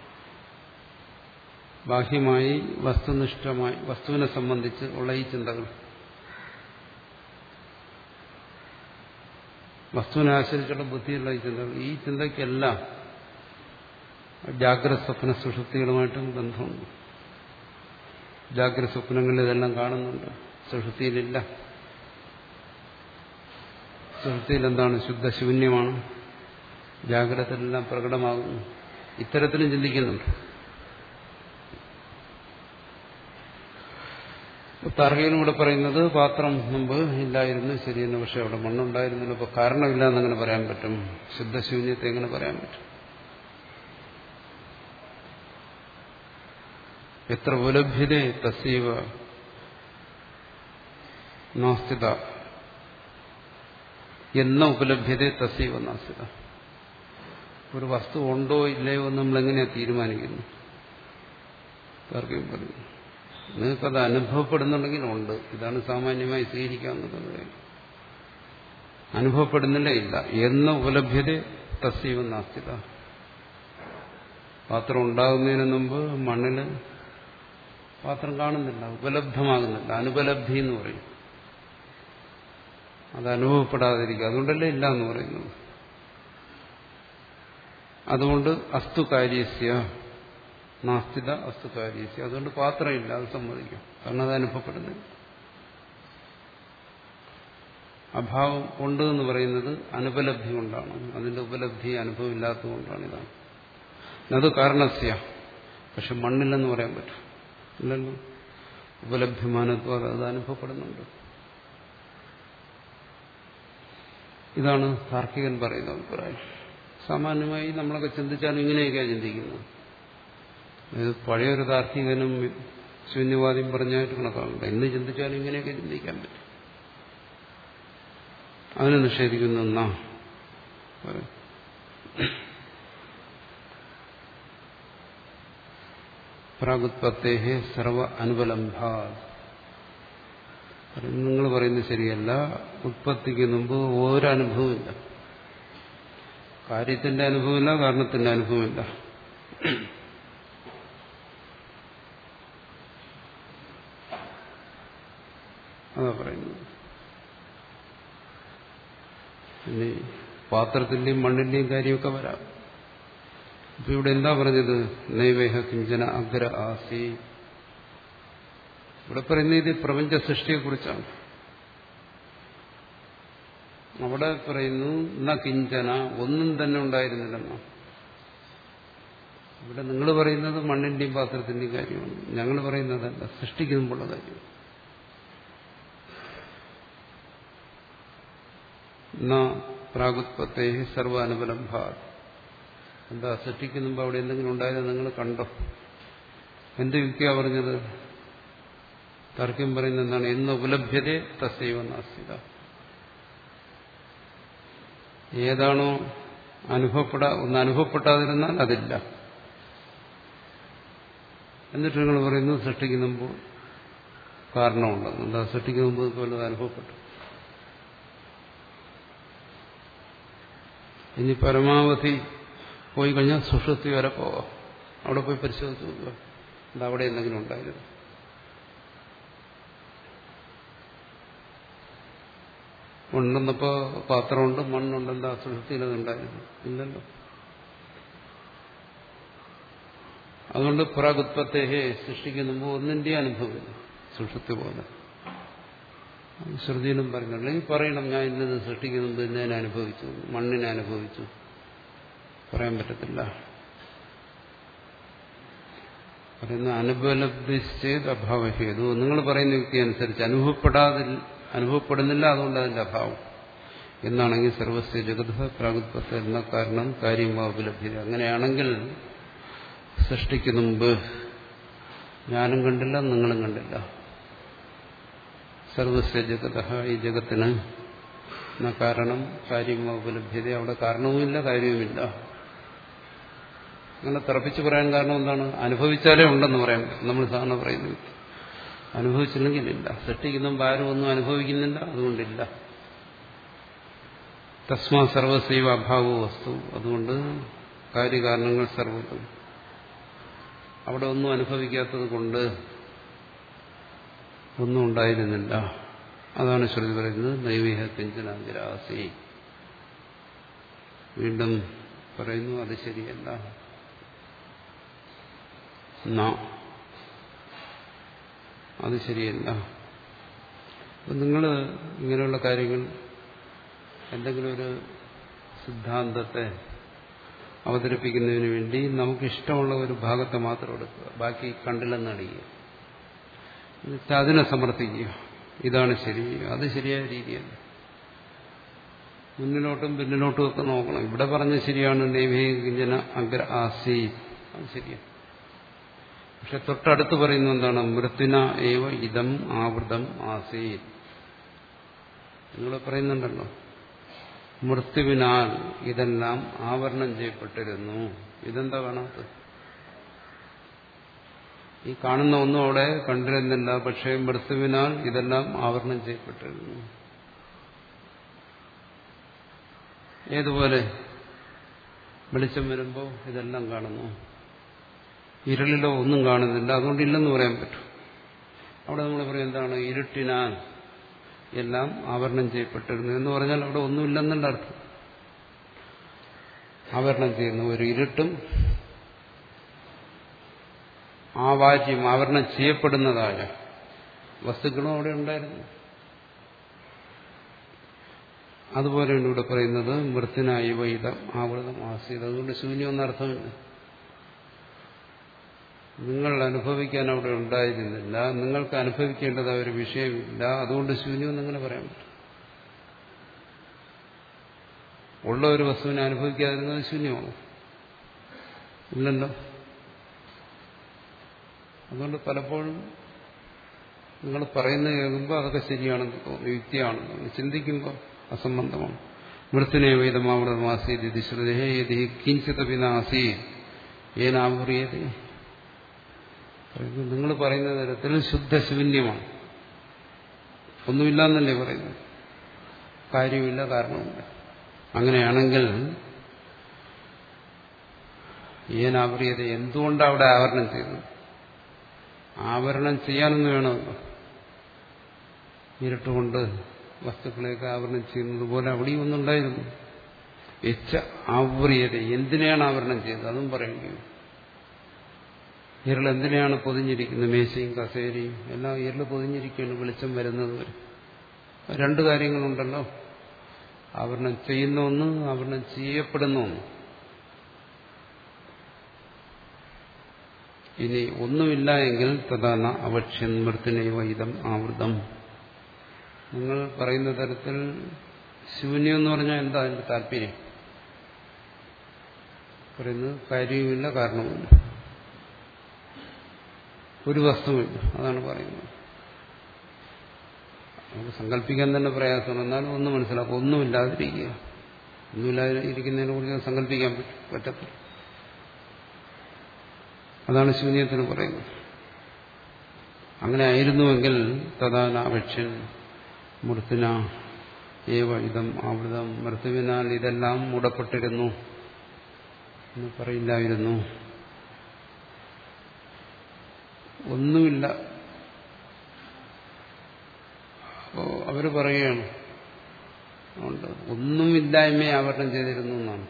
ബാഹ്യമായി വസ്തുനിഷ്ഠമായി വസ്തുവിനെ സംബന്ധിച്ച് ഉള്ള ഈ ചിന്തകൾ, വസ്തുവിനെ ആശ്രയിച്ചുള്ള ബുദ്ധിയുള്ള ഈ ചിന്തകൾ, ഈ ചിന്തയ്ക്കെല്ലാം ജാഗ്രത സ്വപ്ന സുഷുപ്തികളുമായിട്ടും ബന്ധമുണ്ട്. ജാഗ്രത സ്വപ്നങ്ങളിൽ ഇതെല്ലാം കാണുന്നുണ്ട്, സുഷുപ്തിയിലില്ല. സുഷുപ്തിയിൽ എന്താണ്? ശുദ്ധശൂന്യമാണ്. ജാഗ്രതയിലെല്ലാം പ്രകടമാകുന്നു. ഇത്തരത്തിലും ചിന്തിക്കുന്നുണ്ട്. താർക്കികനും ഇവിടെ പറയുന്നത് പാത്രം മുമ്പ് ഇല്ലായിരുന്നു, ശരിയെന്ന്. പക്ഷെ അവിടെ മണ്ണുണ്ടായിരുന്നല്ലോ, അപ്പോൾ കാരണമില്ല എന്നങ്ങനെ പറയാൻ പറ്റും? ശുദ്ധശൂന്യത്തെ എങ്ങനെ പറയാൻ പറ്റും? എത്ര ഉപലഭ്യതേ തസ്സൈവ നാസ്തിത, എന്ന ഉപലഭ്യതേ തസ്സൈവ നാസ്തിത. ഒരു വസ്തു ഉണ്ടോ ഇല്ലയോ എന്ന് നമ്മളെങ്ങനെയാ തീരുമാനിക്കുന്നു? താർക്കികം പറയുന്നു നിങ്ങൾക്കത് അനുഭവപ്പെടുന്നുണ്ടെങ്കിൽ ഉണ്ട്, ഇതാണ് സാമാന്യമായി സ്വീകരിക്കാവുന്നത്. അനുഭവപ്പെടുന്നില്ല, ഇല്ല. എന്ന ഉപലഭ്യത തസ്സൈവ നാസ്തിത. പാത്രം ഉണ്ടാകുന്നതിന് മുമ്പ് മണ്ണില് പാത്രം കാണുന്നില്ല, ഉപലബ്ധമാകുന്നില്ല. അനുപലബ്ധി എന്ന് പറയും. അത് അനുഭവപ്പെടാതിരിക്കുക, അതുകൊണ്ടല്ലേ ഇല്ല എന്ന് പറയുന്നത്. അതുകൊണ്ട് അസ്തു കാര്യസ്യ നാസ്തിക അസ്തുകാര്യസി. അതുകൊണ്ട് പാത്രമില്ല, അത് സമ്മതിക്കും. കാരണം അത് അനുഭവപ്പെടുന്നില്ല. അഭാവം ഉണ്ട് എന്ന് പറയുന്നത് അനുപലബ്ധി കൊണ്ടാണ്. അതിന്റെ ഉപലബ്ധി അനുഭവം ഇല്ലാത്തതുകൊണ്ടാണ്. ഇതാണ് അത് കാരണസ്യ. പക്ഷെ മണ്ണില്ലെന്ന് പറയാൻ പറ്റും ഇല്ലല്ലോ. ഉപലബ്ധിമാനത്വം അത് അനുഭവപ്പെടുന്നുണ്ട്. ഇതാണ് താർക്കികൻ പറയുന്ന അഭിപ്രായം. സാമാന്യമായി നമ്മളൊക്കെ ചിന്തിച്ചാലും ഇങ്ങനെയൊക്കെയാണ് ചിന്തിക്കുന്നത്. ഇത് പഴയൊരു താർക്കികനും ശൂന്യവാദിയും പറഞ്ഞായിട്ട് കണക്കാക്കണ്ട. ഇന്ന് ചിന്തിച്ചാലും ഇങ്ങനെയൊക്കെ ചിന്തിക്കാൻ പറ്റും. അതിനെ നിഷേധിക്കുന്ന ഒന്നാ പ്രാഗുത്പത്തേഹേ സർവ അനുപലംഭാ. നിങ്ങൾ പറയുന്നത് ശരിയല്ല. ഉത്പത്തിക്ക് മുമ്പ് ഒരനുഭവമില്ല. കാര്യത്തിന്റെ അനുഭവമില്ല, കാരണത്തിന്റെ അനുഭവമില്ല. അതാ പറയുന്നത്. ഇനി പാത്രത്തിന്റെയും മണ്ണിന്റെയും കാര്യമൊക്കെ വരാം. അപ്പൊ ഇവിടെ എന്താ പറഞ്ഞത്? നൈവേഹ കിഞ്ചന അഗ്ര ആസി. ഇവിടെ പറയുന്നത് ഇത് പ്രപഞ്ച സൃഷ്ടിയെക്കുറിച്ചാണ്. അവിടെ പറയുന്നു ന കിഞ്ചന, ഒന്നും തന്നെ ഉണ്ടായിരുന്നില്ലെന്നോ. ഇവിടെ നിങ്ങൾ പറയുന്നത് മണ്ണിന്റെയും പാത്രത്തിന്റെയും കാര്യമാണ്. ഞങ്ങൾ പറയുന്നതല്ല, സൃഷ്ടിക്കുമ്പോഴുള്ള കാര്യം. ന പ്രാഗുത്പത്തേ സർവ അനുപലംഭാ. എന്താ സൃഷ്ടിക്കുമ്പോ അവിടെ എന്തെങ്കിലും ഉണ്ടായത് നിങ്ങൾ കണ്ടോ? എന്ത് യുക്തിയാ പറഞ്ഞത്? തർക്കം പറയുന്നത് എന്താണ്? എന്ന് ഉപലഭ്യതേ തസ്സൈവ നാസ്തിക. ഏതാണോ അനുഭവപ്പെടാ ഒന്ന് അനുഭവപ്പെടാതിരുന്നാൽ അതില്ല. എന്നിട്ട് നിങ്ങൾ പറയുന്നു സൃഷ്ടിക്കുമ്പോൾ കാരണമുണ്ടെന്ന്. എന്താ സൃഷ്ടിക്കുമ്പോൾ പോലെ അനുഭവപ്പെട്ടു. ഇനി പരമാവധി പോയി കഴിഞ്ഞാൽ സുഷുപ്തി വരെ പോവാം. അവിടെ പോയി പരിശോധിച്ച് നോക്കുക, എന്താ അവിടെ എന്തെങ്കിലും ഉണ്ടായിരുന്നു. ഉണ്ടെന്നപ്പോ പാത്രമുണ്ട്, മണ്ണുണ്ട്, എന്താ സുഷുപ്തിയിൽ അതുണ്ടായിരുന്നു? ഇല്ലല്ലോ. അതുകൊണ്ട് പ്രാഗുത്പത്തേഹേ സൃഷ്ടിക്കുമ്പോൾ ഒന്നിന്റെ അനുഭവമില്ല, സുഷുപ്തി പോലെ. ശ്രുതിയിലും പറയുന്നുണ്ട്. ഈ പറയണം ഞാൻ ഇന്നത് സൃഷ്ടിക്കുന്നുണ്ട്, ഇന്നതിനെ അനുഭവിച്ചു, മണ്ണിനെ അനുഭവിച്ചു, പറയാൻ പറ്റത്തില്ല. പറയുന്ന അനുപലബ്ധിശ്ചേത് അഭാവഹേതു. നിങ്ങൾ പറയുന്ന യുക്തി അനുസരിച്ച് അനുഭവപ്പെടാതെ അനുഭവപ്പെടുന്നില്ല, അതുകൊണ്ട് അതിന്റെ അഭാവം എന്നാണെങ്കിൽ സർവസ്യ ജഗത് പ്രാഗുത്പത്ത എന്ന കാരണം കാര്യമാപലഭ്യത. അങ്ങനെയാണെങ്കിൽ സൃഷ്ടിക്ക് മുമ്പ് ഞാനും കണ്ടില്ല, നിങ്ങളും കണ്ടില്ല. സർവസ്യ ജഗത, ഈ ജഗത്തിന് കാരണം കാര്യമാപലഭ്യത. അവിടെ കാരണവുമില്ല, കാര്യവുമില്ല. അങ്ങനെ തറപ്പിച്ച് പറയാൻ കാരണം എന്താണ്? അനുഭവിച്ചാലേ ഉണ്ടെന്ന് പറയാൻ പറ്റും. നമ്മൾ സാധാരണ പറയുന്നത് അനുഭവിച്ചില്ലെങ്കിൽ ഇല്ല. സൃഷ്ടിക്കുമ്പോൾ ആരും ഒന്നും അനുഭവിക്കുന്നില്ല, അതുകൊണ്ടില്ല. തസ്മാ സർവസൈവ അഭാവോ വസ്തു. അതുകൊണ്ട് കാര്യകാരണങ്ങൾ സർവ്വതും. അവിടെ ഒന്നും അനുഭവിക്കാത്തത് കൊണ്ട് ഒന്നും ഉണ്ടായിരുന്നില്ല. അതാണ് ശ്രുതി പറയുന്നത് നൈവേഹ കിഞ്ചനാഗ്രാസി. വീണ്ടും പറയുന്നു അത് ശരിയല്ല. അത് ശരിയല്ല. അപ്പം നിങ്ങൾ ഇങ്ങനെയുള്ള കാര്യങ്ങൾ എന്തെങ്കിലും ഒരു സിദ്ധാന്തത്തെ അവതരിപ്പിക്കുന്നതിന് വേണ്ടി നമുക്കിഷ്ടമുള്ള ഒരു ഭാഗത്തെ മാത്രം എടുക്കുക, ബാക്കി കണ്ടില്ലെന്ന് അടിക്കുക, എന്നിട്ട് അതിനെ സമർത്ഥിക്കുക. ഇതാണ് ശരി, അത് ശരിയായ രീതിയല്ല. മുന്നിലോട്ടും പിന്നിലോട്ടും ഒക്കെ നോക്കണം. ഇവിടെ പറഞ്ഞ ശരിയാണ്, നൈവേഹികജന അഗ്ര ആസി, അത് ശരിയാണ്. പക്ഷെ തൊട്ടടുത്ത് പറയുന്നത് എന്താണ്? മൃത്യുന ഏവ ഇതം ആവൃതം ആസീ. നിങ്ങൾ പറയുന്നുണ്ടല്ലോ മൃത്യുവിനാൽ ഇതെല്ലാം ആവരണം ചെയ്യപ്പെട്ടിരുന്നു. ഇതെന്താ കാണാത്തത്? ഈ കാണുന്ന ഒന്നും അവിടെ കണ്ടിരുന്നില്ല, പക്ഷേ മൃത്യുവിനാൽ ഇതെല്ലാം ആവരണം ചെയ്യപ്പെട്ടിരുന്നു. ഏതുപോലെ? വെളിച്ചം വരുമ്പോൾ ഇതെല്ലാം കാണുന്നു, ഇരുളിലോ ഒന്നും കാണുന്നില്ല, അതുകൊണ്ട് ഇല്ലെന്ന് പറയാൻ പറ്റും. അവിടെ നമ്മൾ പറയും എന്താണ്? ഇരുട്ടിനാൽ എല്ലാം ആവരണം ചെയ്യപ്പെട്ടിരുന്നു എന്ന് പറഞ്ഞാൽ അവിടെ ഒന്നുമില്ലെന്നുള്ള അർത്ഥം. ആവരണം ചെയ്യുന്ന ഒരു ഇരുട്ടും ആവാര്യം ആവരണം ചെയ്യപ്പെടുന്നതായ വസ്തുക്കളും അവിടെ ഉണ്ടായിരുന്നു. അതുപോലെയാണ് ഇവിടെ പറയുന്നത് മൃത്തിനായി വൈദം ആവൃതം ആസീത്. അതുകൊണ്ട് ശൂന്യം എന്നർത്ഥമില്ല. നിങ്ങൾ അനുഭവിക്കാൻ അവിടെ ഉണ്ടായിരുന്നില്ല, നിങ്ങൾക്ക് അനുഭവിക്കേണ്ടതായ ഒരു വിഷയമില്ല, അതുകൊണ്ട് ശൂന്യം എന്നിങ്ങനെ പറയാൻ പറ്റും. ഉള്ള ഒരു വസ്തുവിനെ അനുഭവിക്കാതിരുന്നത് ശൂന്യമാണ് ഇല്ലല്ലോ. അതുകൊണ്ട് പലപ്പോഴും നിങ്ങൾ പറയുന്നത് കേൾക്കുമ്പോൾ അതൊക്കെ ശരിയാണെന്ന് തോന്നുന്നു, യുക്തിയാണെന്ന് തോന്നുന്നു, ചിന്തിക്കുമ്പോൾ അസംബന്ധമാണ്. മൃത്തിനെ വൈദമാവൃതമാസീത് ഇത് ശ്രുതേ യതി കിഞ്ചിത് വിനാസീ ഏനാവ്രിയതേ. നിങ്ങൾ പറയുന്ന തരത്തിൽ ശുദ്ധശൂന്യമാണ്, ഒന്നുമില്ലെന്നല്ലേ പറയുന്നത്, കാര്യമില്ല, കാരണമില്ല. അങ്ങനെയാണെങ്കിൽ ഏനാവ്രിയത എന്തുകൊണ്ടാണ് അവിടെ ആവരണം ചെയ്തത്? ആവരണം ചെയ്യാനൊന്നും വേണമല്ലോ. ഇരുട്ടുകൊണ്ട് വസ്തുക്കളെയൊക്കെ ആവരണം ചെയ്യുന്നത് പോലെ അവിടെയും ഒന്നുണ്ടായിരുന്നു. എച്ച ആവ്രിയത എന്തിനെയാണ് ആവരണം ചെയ്തത് അതും പറയേണ്ടി വരും. ഇരുൾ എന്തിനെയാണ് പൊതിഞ്ഞിരിക്കുന്നത്? മേശയും കസേരയും എല്ലാം ഇരുൾ പൊതിഞ്ഞിരിക്കുകയാണ്, വെളിച്ചം വരുന്നത് വരെ. രണ്ട് കാര്യങ്ങളുണ്ടല്ലോ, ആവരണം ചെയ്യുന്ന ഒന്ന്, ആവരണം ചെയ്യപ്പെടുന്ന ഒന്ന്. ഇനി ഒന്നുമില്ല എങ്കിൽ തഥാന അവക്ഷ്യൻ മൃത്തിനെ വൈദം ആവൃതം. നിങ്ങൾ പറയുന്ന തരത്തിൽ ശൂന്യം എന്ന് പറഞ്ഞാൽ എന്താ അതിന്റെ താല്പര്യം? പറയുന്നത് കാര്യവുമില്ല, കാരണവുമില്ല, ഒരു വസ്തുവില്ല, അതാണ് പറയുന്നത്. നമുക്ക് സങ്കല്പിക്കാൻ തന്നെ പ്രയാസമാണ്, എന്നാലും ഒന്ന് മനസ്സിലാക്കും, ഒന്നുമില്ലാതിരിക്കുക. ഒന്നുമില്ലാതിരിക്കുന്നതിനെ കുറിച്ച് സങ്കല്പിക്കാൻ പറ്റത്തില്ല. അതാണ് ശൂന്യത്തിന് പറയുന്നത്. അങ്ങനെ ആയിരുന്നുവെങ്കിൽ തഥാന അപക്ഷ്യൻ മൃത്തിന ഏവ ഇതം ആവൃതം. മൃത്യുവിനാൽ ഇതെല്ലാം മൂടപ്പെട്ടിരുന്നു എന്ന് പറയില്ലായിരുന്നു. ഒന്നുമില്ല. അപ്പോ അവര് പറയുകയാണ് അതുകൊണ്ട് ഒന്നുമില്ലായ്മയെ ആവരണം ചെയ്തിരുന്നു എന്നാണ്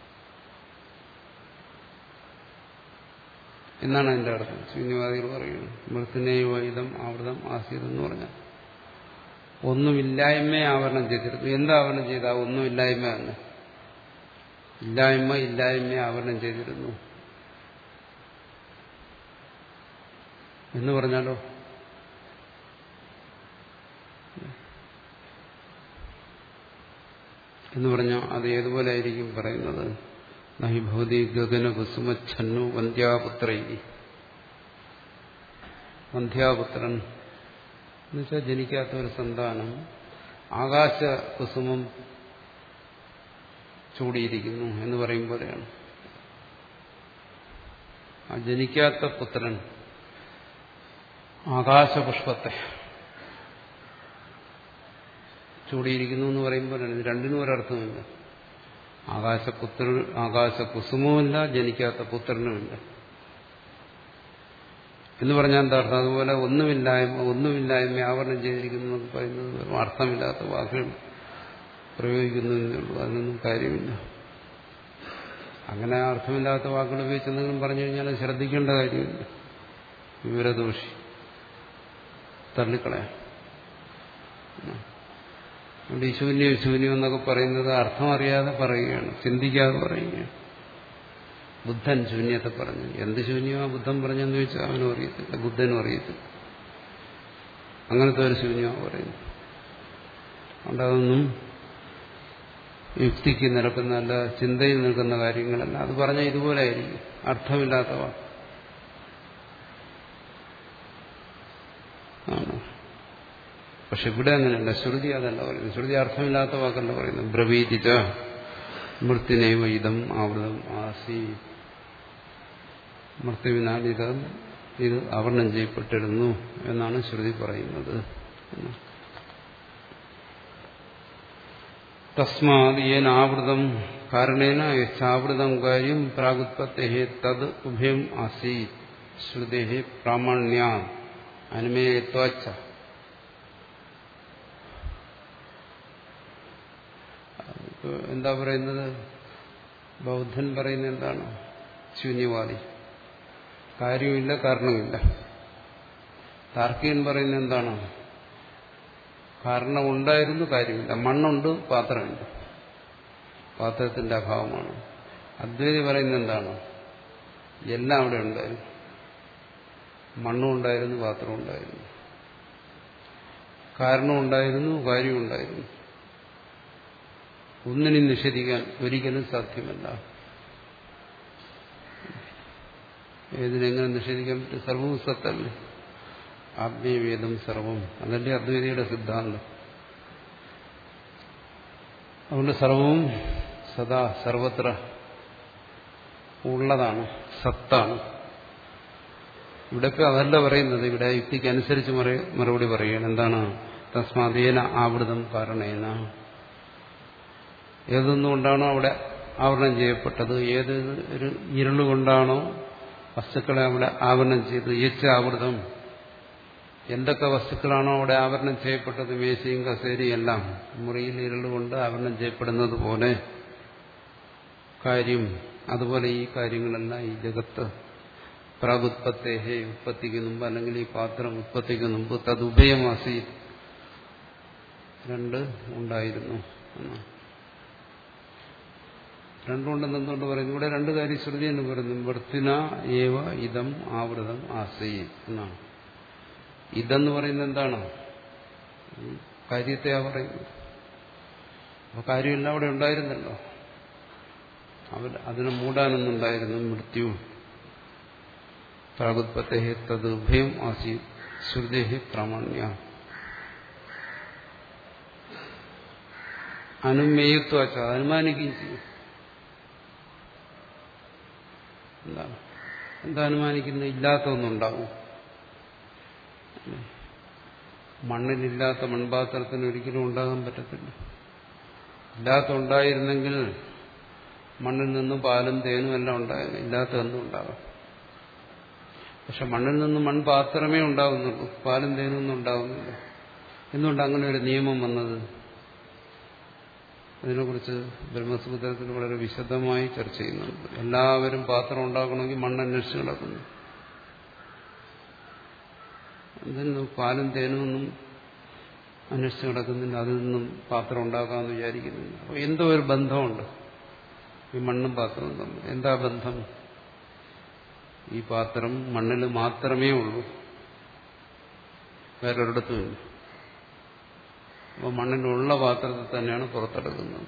എന്നാണ് അതിന്റെ അർത്ഥം. ശൂന്യവാദികൾ പറയുന്നത് മൃത്തിനെ വൈദം ആവൃതം ആസീതെന്ന് പറഞ്ഞാൽ ഒന്നുമില്ലായ്മയെ ആവരണം ചെയ്തിരുന്നു. എന്താ ആവരണം ചെയ്ത? ഒന്നുമില്ലായ്മ തന്നെ. ഇല്ലായ്മ ഇല്ലായ്മയെ ആവരണം ചെയ്തിരുന്നു എന്ന് പറഞ്ഞാലോ എന്ന് പറഞ്ഞാൽ അത് ഏതുപോലെ ആയിരിക്കും പറയുന്നത്? നഹി ഭവതി ഗഗന കുസുമച്ഛന്നു വന്ധ്യാപുത്രൈ. വന്ധ്യാപുത്രൻ എന്നുവെച്ചാൽ ജനിക്കാത്ത ഒരു സന്താനം ആകാശ കുസുമം ചൂടിയിരിക്കുന്നു എന്ന് പറയും പോലെയാണ്. ആ ജനിക്കാത്ത പുത്രൻ ആകാശപുഷ്പത്തെ ചൂടിയിരിക്കുന്നു എന്ന് പറയുമ്പോഴാണ്. ഇത് രണ്ടിനും ഒരർത്ഥമില്ല. ആകാശപുത്ര ആകാശകുസുമവുമില്ല, ജനിക്കാത്ത പുത്രനുമില്ല എന്ന് പറഞ്ഞാൽ എന്താ അർത്ഥം? അതുപോലെ ഒന്നുമില്ലായ്മ ഒന്നുമില്ലായ്മ ആവരണം ചെയ്തിരിക്കുന്നു എന്നൊക്കെ പറയുന്നത് അർത്ഥമില്ലാത്ത വാക്കുകൾ പ്രയോഗിക്കുന്നതേ ഉള്ളൂ. അതിനൊന്നും കാര്യമില്ല. അങ്ങനെ അർത്ഥമില്ലാത്ത വാക്കുകൾ ഉപയോഗിച്ച് എന്തെങ്കിലും പറഞ്ഞു കഴിഞ്ഞാൽ ശ്രദ്ധിക്കേണ്ട കാര്യമില്ല. വിവരദോഷി തള്ളിക്കളയാം. അതുകൊണ്ട് ഈ ശൂന്യം ശൂന്യം എന്നൊക്കെ പറയുന്നത് അർത്ഥം അറിയാതെ പറയുകയാണ്, ചിന്തിക്കാതെ പറയുകയാണ്. ബുദ്ധൻ ശൂന്യത്തെ പറഞ്ഞു. എന്ത് ശൂന്യമാ ബുദ്ധൻ പറഞ്ഞെന്ന് ചോദിച്ചാൽ അവനും അറിയത്തില്ല, ബുദ്ധനും അറിയത്തില്ല. അങ്ങനത്തെ ഒരു ശൂന്യമാണ് പറയുന്നത്. അതുകൊണ്ട് അതൊന്നും യുക്തിക്ക് നിരക്കുന്നതല്ല, ചിന്തയിൽ നിൽക്കുന്ന കാര്യങ്ങളല്ല. അത് പറഞ്ഞാൽ ഇതുപോലെ ആയിരിക്കും, അർത്ഥമില്ലാത്തവ ആണ്. പക്ഷെ ഇവിടെ അങ്ങനെയല്ല. ശ്രുതി അതല്ല പറയുന്നത്. ശ്രുതി അർത്ഥമില്ലാത്ത വാക്കല്ല പറയുന്നത്. ബ്രവീതിച്ച മൃത്യുനൈവ ഇതം ആവൃതം ആസി. മൃത്യുവിനാൽ ഇത് ഇത് ആവരണം ചെയ്യപ്പെട്ടിരുന്നു എന്നാണ് ശ്രുതി പറയുന്നത്. തസ്മാത് യേനാവൃതം കാരണേന യശ്ചാവൃതം കാര്യം പ്രാഗുത്പത്തേ തത് ഉഭയം ആസി ശ്രുതേ പ്രാമാണ്യാ അനുമേയത്വാച്ച. എന്താ പറയുന്നത്? ബൗദ്ധൻ പറയുന്നത് എന്താണ്? ശൂന്യവാദി കാര്യമില്ല, കാരണമില്ല. താർക്കികൻ പറയുന്നത് എന്താണ്? കാരണം ഉണ്ടായിരുന്നു, കാര്യമില്ല. മണ്ണുണ്ട്, പാത്രമില്ല, പാത്രത്തിന്റെ അഭാവമാണ്. അദ്വൈതി പറയുന്നത് എന്താണ്? എല്ലാം അവിടെ ഉണ്ടായിരുന്നു. മണ്ണും ഉണ്ടായിരുന്നു, പാത്രവും ഉണ്ടായിരുന്നു, കാരണം ഉണ്ടായിരുന്നു, കാര്യം ഉണ്ടായിരുന്നു. ഒന്നിനും നിഷേധിക്കാൻ ഒരിക്കലും സാധ്യമല്ല. ഏതിനെങ്ങനെ നിഷേധിക്കാൻ പറ്റും? സർവവും സത്തല്ലേ. ആത്മീയവേദം സർവം, അതല്ലേ അദ്വൈതിയുടെ സിദ്ധാന്തം. അതുകൊണ്ട് സർവവും സദാ സർവത്ര ഉള്ളതാണ്, സത്താണ്. ഇവിടെയൊക്കെ അതല്ല പറയുന്നത്. ഇവിടെ യുക്തിക്ക് അനുസരിച്ച് മറുപടി പറയുകയാണ്. എന്താണ്? തസ്മാദേന ആവൃതം കാരണേന. ഏതൊന്നുകൊണ്ടാണോ അവിടെ ആവരണം ചെയ്യപ്പെട്ടത്, ഏത് ഒരു ഇരുളുകൊണ്ടാണോ വസ്തുക്കളെ അവിടെ ആവരണം ചെയ്ത്, യച്ച ആവൃതം, എന്തൊക്കെ വസ്തുക്കളാണോ അവിടെ ആവരണം ചെയ്യപ്പെട്ടത്, മേശയും കസേരയും എല്ലാം മുറിയിൽ ഇരുളുകൊണ്ട് ആവരണം ചെയ്യപ്പെടുന്നത് പോലെ കാര്യം, അതുപോലെ ഈ കാര്യങ്ങളെല്ലാം ഈ ജഗത്ത് പ്രാഗുത്പത്തേഹേ, ഉത്പത്തിക്ക് മുമ്പ്, അല്ലെങ്കിൽ ഈ പാത്രം ഉത്പത്തിക്ക് മുമ്പ്, തതുഭയമാസി, രണ്ട് ഉണ്ടായിരുന്നു എന്നാണ്. രണ്ടുകൊണ്ടെന്ന് എന്തുകൊണ്ട് പറയുന്നു? ഇവിടെ രണ്ട് കാര്യം ശ്രുതി എന്ന് പറയുന്നു. വൃത്തിന ഏവ ഇതം ആവൃതം ആസീ എന്നാണ്. ഇതെന്ന് പറയുന്നത് എന്താണ്? കാര്യത്തെയാ പറയുന്നത്. അപ്പൊ കാര്യമെല്ലാം അവിടെ ഉണ്ടായിരുന്നല്ലോ. അവർ അതിനെ മൂടാനൊന്നുണ്ടായിരുന്നു. മൃത്യു പ്രാഗുത്പത്തേ തത് ഉഭയം ആസീ ശ്രുതേഹി പ്രാമാണ്യ അനുമേയത്വ അനുമാനിക്കുകയും ചെയ്യും. എന്താണ് എന്താ അനുമാനിക്കുന്നത്? ഇല്ലാത്ത ഒന്നുണ്ടാവും. മണ്ണിലില്ലാത്ത മൺപാത്രത്തിന് ഒരിക്കലും ഉണ്ടാകാൻ പറ്റത്തില്ല. ഇല്ലാത്ത ഉണ്ടായിരുന്നെങ്കിൽ മണ്ണിൽ നിന്നും പാലും തേനും എല്ലാം ഉണ്ടായിരുന്നു. ഇല്ലാത്ത ഒന്നും ഉണ്ടാകാം. പക്ഷെ മണ്ണിൽ നിന്നും മൺപാത്രമേ ഉണ്ടാകുന്നുള്ളൂ, പാലും തേനും ഒന്നും ഉണ്ടാകുന്നില്ല. എന്തുകൊണ്ട് അങ്ങനെ ഒരു നിയമം വന്നത്? അതിനെക്കുറിച്ച് ബ്രഹ്മസൂത്രത്തിൽ വളരെ വിശദമായി ചർച്ച ചെയ്യുന്നുണ്ട്. എല്ലാവരും പാത്രം ഉണ്ടാക്കണമെങ്കിൽ മണ്ണന്വേഷിച്ച് നടക്കുന്നു. അതിന് പാലും തേനും ഒന്നും അന്വേഷിച്ച് നടക്കുന്നില്ല. അതിൽ നിന്നും പാത്രം ഉണ്ടാക്കാമെന്ന് വിചാരിക്കുന്നില്ല. അപ്പോൾ എന്തോ ഒരു ബന്ധമുണ്ട് ഈ മണ്ണും പാത്രവും തമ്മിൽ. എന്താ ബന്ധം? ഈ പാത്രം മണ്ണിൽ മാത്രമേ ഉള്ളൂ, വേറൊരിടത്തുമില്ല. അപ്പോൾ മണ്ണിലുള്ള പാത്രത്തിൽ തന്നെയാണ് പുറത്തെടുക്കുന്നത്.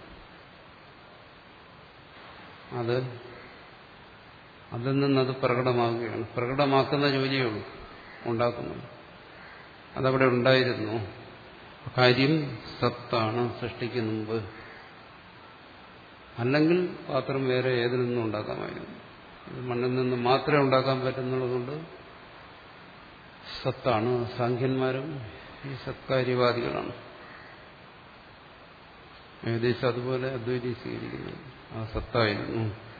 അത് അതിൽ നിന്നത് പ്രകടമാകുകയാണ്. പ്രകടമാക്കുന്ന ജോലിയേ ഉള്ളൂ ഉണ്ടാക്കുന്നത്. അതവിടെ ഉണ്ടായിരുന്നു. കാര്യം സത്താണ് സൃഷ്ടിക്ക് മുമ്പ്. അല്ലെങ്കിൽ പാത്രം വേറെ ഏതിൽ നിന്നും ഉണ്ടാക്കാമായിരുന്നു. മണ്ണിൽ നിന്ന് മാത്രമേ ഉണ്ടാക്കാൻ പറ്റുന്നുള്ളതുകൊണ്ട് സത്താണ്. സാഖ്യന്മാരും ഈ സത്കാര്യവാദികളാണ്. ഏകദേശം അതുപോലെ അദ്വൈതി സ്വീകരിക്കുന്നത് ആ സത്തായിരുന്നു.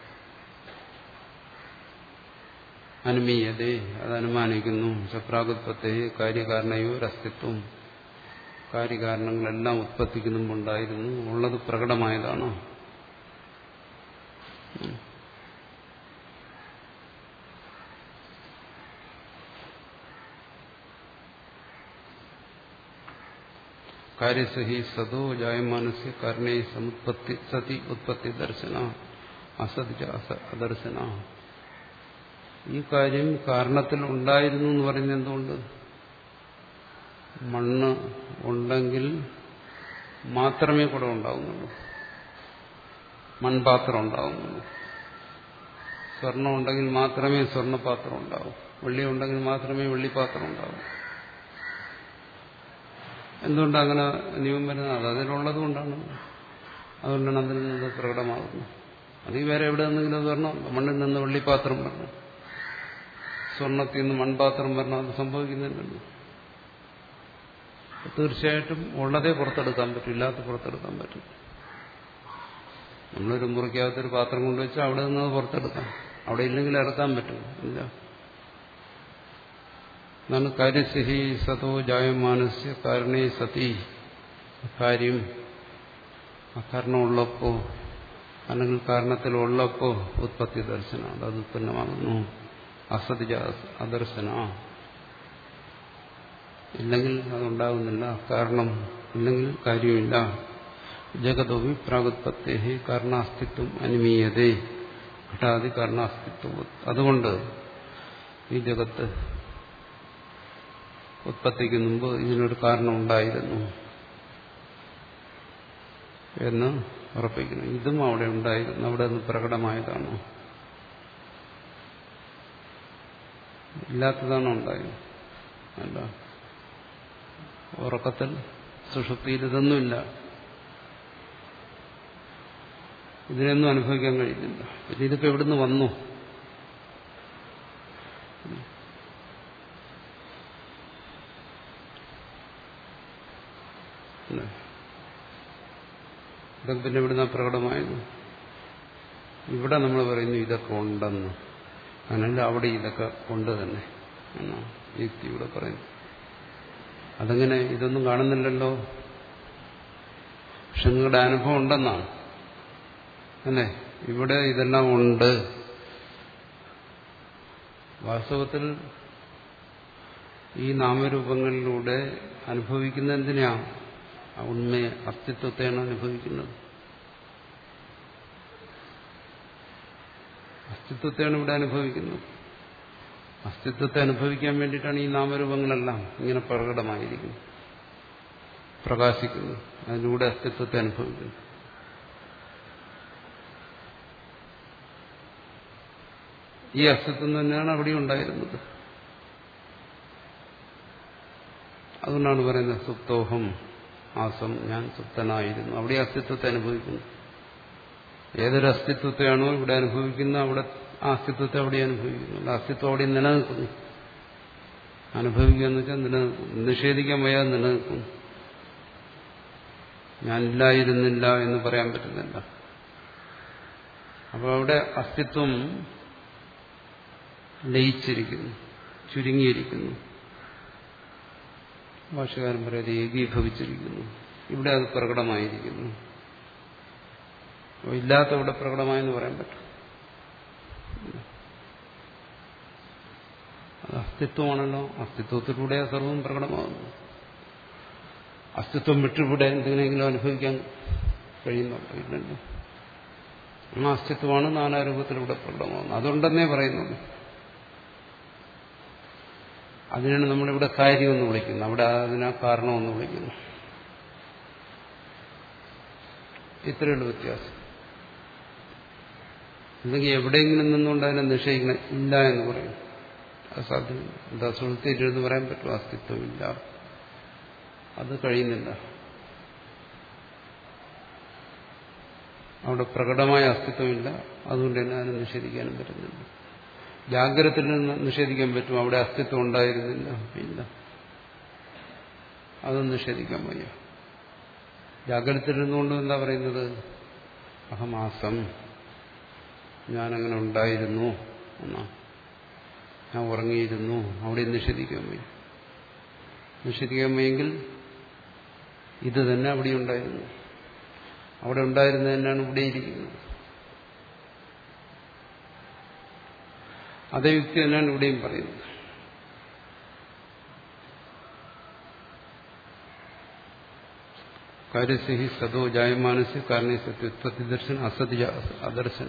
അനുമീയതേ, അത് അനുമാനിക്കുന്നു. സപ്രാഗുത്പത്തേ കാര്യകാരണയോരസ്തിത്വം, കാര്യകാരണങ്ങളെല്ലാം ഉത്പത്തിക്ക് മുമ്പുണ്ടായിരുന്നു, ഉള്ളത് പ്രകടമായതാണ്. കാര്യസഹി സതോ ജായമാനസ്യ കാരണേ സമുത്പത്തി സതി ഉത്പത്തി ദർശന അസതി അദർശന. ഈ കാര്യം കാരണത്തിൽ ഉണ്ടായിരുന്നു എന്ന് പറയുന്നത് എന്തുകൊണ്ട്? മണ്ണ് ഉണ്ടെങ്കിൽ മാത്രമേ കൂടെ ഉണ്ടാകുന്നുള്ളൂ, മൺപാത്രം ഉണ്ടാകുന്നുള്ളൂ. സ്വർണം ഉണ്ടെങ്കിൽ മാത്രമേ സ്വർണ്ണപാത്രം ഉണ്ടാവൂ, വെള്ളി ഉണ്ടെങ്കിൽ മാത്രമേ വെള്ളിപ്പാത്രം ഉണ്ടാവൂ. എന്തുകൊണ്ടാണ് അങ്ങനെ നിയമം വരുന്നത്? അത് അതിലുള്ളത് കൊണ്ടാണ്. അതുകൊണ്ടാണ് അതിൽ നിന്ന് പ്രകടമാകുന്നത്. അത് വേറെ എവിടെ നിന്നെങ്കിലും അത് വരണം. മണ്ണിൽ നിന്ന് വെള്ളിപ്പാത്രം വരണം, സ്വർണത്തിൽ നിന്ന് മൺപാത്രം വരണം. അത് സംഭവിക്കുന്നില്ലല്ലോ. തീർച്ചയായിട്ടും ഉള്ളതേ പുറത്തെടുക്കാൻ പറ്റും, ഇല്ലാത്ത പുറത്തെടുക്കാൻ പറ്റും. നമ്മളൊരു മുറിക്കകത്തൊരു പാത്രം കൊണ്ടുവച്ചാൽ അവിടെ നിന്ന് അത് പുറത്തെടുക്കാം. അവിടെ ഇല്ലെങ്കിൽ ഇറക്കാൻ പറ്റും, ഇല്ല. എന്നാണ് കാര്യസിഹി സതോ ജായമാനസ്യ കാരണേ സതി. കാര്യം അകാരണമുള്ളപ്പോ അല്ലെങ്കിൽ കാരണത്തിലുള്ളപ്പോ ഉത്പത്തി ദർശനമാണ്, അത് ഉത്പന്നമാകുന്നു. അസതിജ അദർശന. ഇല്ലെങ്കിൽ അതുണ്ടാകുന്നില്ല, കാരണം ഇല്ലെങ്കിൽ കാര്യമില്ല. ജഗതോപി പ്രാഗുത്പത്തേഹി കാരണാസ്തിത്വം അനുമീയതേ ഘടാദി കാരണാസ്തിത്വം. അതുകൊണ്ട് ഈ ജഗത്ത് ഉത്പത്തിക്ക് മുമ്പ് ഇതിനൊരു കാരണം ഉണ്ടായിരുന്നു എന്ന് ഉറപ്പിക്കുന്നു. ഇതും അവിടെ ഉണ്ടായിരുന്നു, അവിടെ നിന്ന് പ്രകടമായതാണോ, ഇല്ലാത്തതാണോ ഉണ്ടായത്? അല്ല. ഉറക്കത്തിൽ സുഷുപ്തിയിൽ ഇതൊന്നുമില്ല, ഇതിനൊന്നും അനുഭവിക്കാൻ കഴിയുന്നില്ല. പിന്നെ ഇതിപ്പോ എവിടുന്ന് വന്നു? ഇതൊക്കെ പിന്നെ ഇവിടുന്ന് പ്രകടമായത്. ഇവിടെ നമ്മൾ പറയുന്നു ഇതൊക്കെ ഉണ്ടെന്ന്, അങ്ങനല്ല അവിടെ ഇതൊക്കെ ഉണ്ട് തന്നെ എന്നാണ് യുക്തി ഇവിടെ പറയുന്നത്. അതങ്ങനെ ഇതൊന്നും കാണുന്നില്ലല്ലോ, പക്ഷെ നിങ്ങളുടെ അനുഭവം ഉണ്ടെന്നാണ് അല്ലേ. ഇവിടെ ഇതെല്ലാം ഉണ്ട്. വാസ്തവത്തിൽ ഈ നാമരൂപങ്ങളിലൂടെ അനുഭവിക്കുന്ന എന്തിനാ? ഉണ്മയെ, അസ്തിത്വത്തെയാണ് അനുഭവിക്കുന്നത്. അസ്തിത്വത്തെയാണ് ഇവിടെ അനുഭവിക്കുന്നത്. അസ്തിത്വത്തെ അനുഭവിക്കാൻ വേണ്ടിയിട്ടാണ് ഈ നാമരൂപങ്ങളെല്ലാം ഇങ്ങനെ പ്രകടമായിരിക്കുന്നത്, പ്രകാശിക്കുന്നത്. അതിലൂടെ അസ്തിത്വത്തെ അനുഭവിക്കുന്നു. ഈ അസ്തിത്വം തന്നെയാണ് അവിടെ ഉണ്ടായിരുന്നത്. അതുകൊണ്ടാണ് പറയുന്നത് സുപ്തോഹം ആസം, ഞാൻ സുപ്തനായിരുന്നു. അവിടെ അസ്തിത്വത്തെ അനുഭവിക്കുന്നു. ഏതൊരു അസ്തിത്വത്തെയാണോ ഇവിടെ അനുഭവിക്കുന്നത്, അവിടെ ആ അസ്തിത്വത്തെ അവിടെ അനുഭവിക്കുന്നു. അസ്തിത്വം അവിടെ നിലനിൽക്കുന്നു. അനുഭവിക്കുക എന്ന് വെച്ചാൽ നിലനിൽക്കും. നിഷേധിക്കാൻ വയ്യാതെ നിലനിൽക്കും. ഞാനില്ലായിരുന്നില്ല എന്ന് പറയാൻ പറ്റുന്നില്ല. അപ്പോൾ അവിടെ അസ്തിത്വം ലയിച്ചിരിക്കുന്നു, ചുരുങ്ങിയിരിക്കുന്നു. ഭാഷകാരൻ പറയാതെ ഏകീഭവിച്ചിരിക്കുന്നു. ഇവിടെ അത് പ്രകടമായിരിക്കുന്നു. ഇല്ലാത്ത ഇവിടെ പ്രകടമായെന്ന് പറയാൻ പറ്റും. അത് അസ്തിത്വമാണല്ലോ. അസ്തിത്വത്തിലൂടെ സർവ്വം പ്രകടമാകുന്നു. അസ്തിത്വം വിട്ടിവിടെ എന്തെങ്കിലും അനുഭവിക്കാൻ കഴിയുന്നുണ്ടോ? ഇല്ലല്ലോ. ആ അസ്തിത്വമാണ് നാനാരൂപത്തിലൂടെ പ്രകടമാകുന്നത്. അതുകൊണ്ടെന്നേ പറയുന്നുള്ളൂ. അതിനാണ് നമ്മളിവിടെ കാര്യമെന്ന് വിളിക്കുന്നത്, അവിടെ അതിനാ കാരണമെന്ന് വിളിക്കുന്നു. ഇത്രയുള്ള വ്യത്യാസം. അല്ലെങ്കിൽ എവിടെയെങ്കിലും നിന്നുകൊണ്ട് അതിനെ നിഷേധിക്കണം, ഇല്ല എന്ന് പറയും. അത് സാധ്യമല്ല. എന്താ സുഹൃത്തിരുന്ന് പറയാൻ പറ്റും അസ്തിത്വമില്ല? അത് കഴിയുന്നില്ല. അവിടെ പ്രകടമായ അസ്തിത്വമില്ല, അതുകൊണ്ട് തന്നെ അതിനെ നിഷേധിക്കാനും പറ്റുന്നില്ല. ജാഗ്രതത്തിൽ നിന്ന് നിഷേധിക്കാൻ പറ്റും, അവിടെ അസ്തിത്വം ഉണ്ടായിരുന്നില്ല, ഇല്ല, അതൊന്നും നിഷേധിക്കാൻ വയ്യ. ജാഗ്രതത്തിൽ നിന്നുകൊണ്ട് എന്താ പറയുന്നത്? അഹമാസം, ഞാനങ്ങനെ ഉണ്ടായിരുന്നു എന്നാ, ഞാൻ ഉറങ്ങിയിരുന്നു, അവിടെ നിഷേധിക്കാൻ വയ്യ. നിഷേധിക്കാൻ വയ്യെങ്കിൽ ഇത് തന്നെ അവിടെ ഉണ്ടായിരുന്നു, അവിടെ ഉണ്ടായിരുന്നത് തന്നെയാണ് ഇവിടെ ഇരിക്കുന്നത്. അതേ യുക്തി തന്നെയാണ് ഇവിടെയും പറയുന്നത്. കാര്യസ്യ സദോ ജായമാനസ്യ കാരണേ സത്യുത്പത്തി ദർശന അസത്യ അദർശന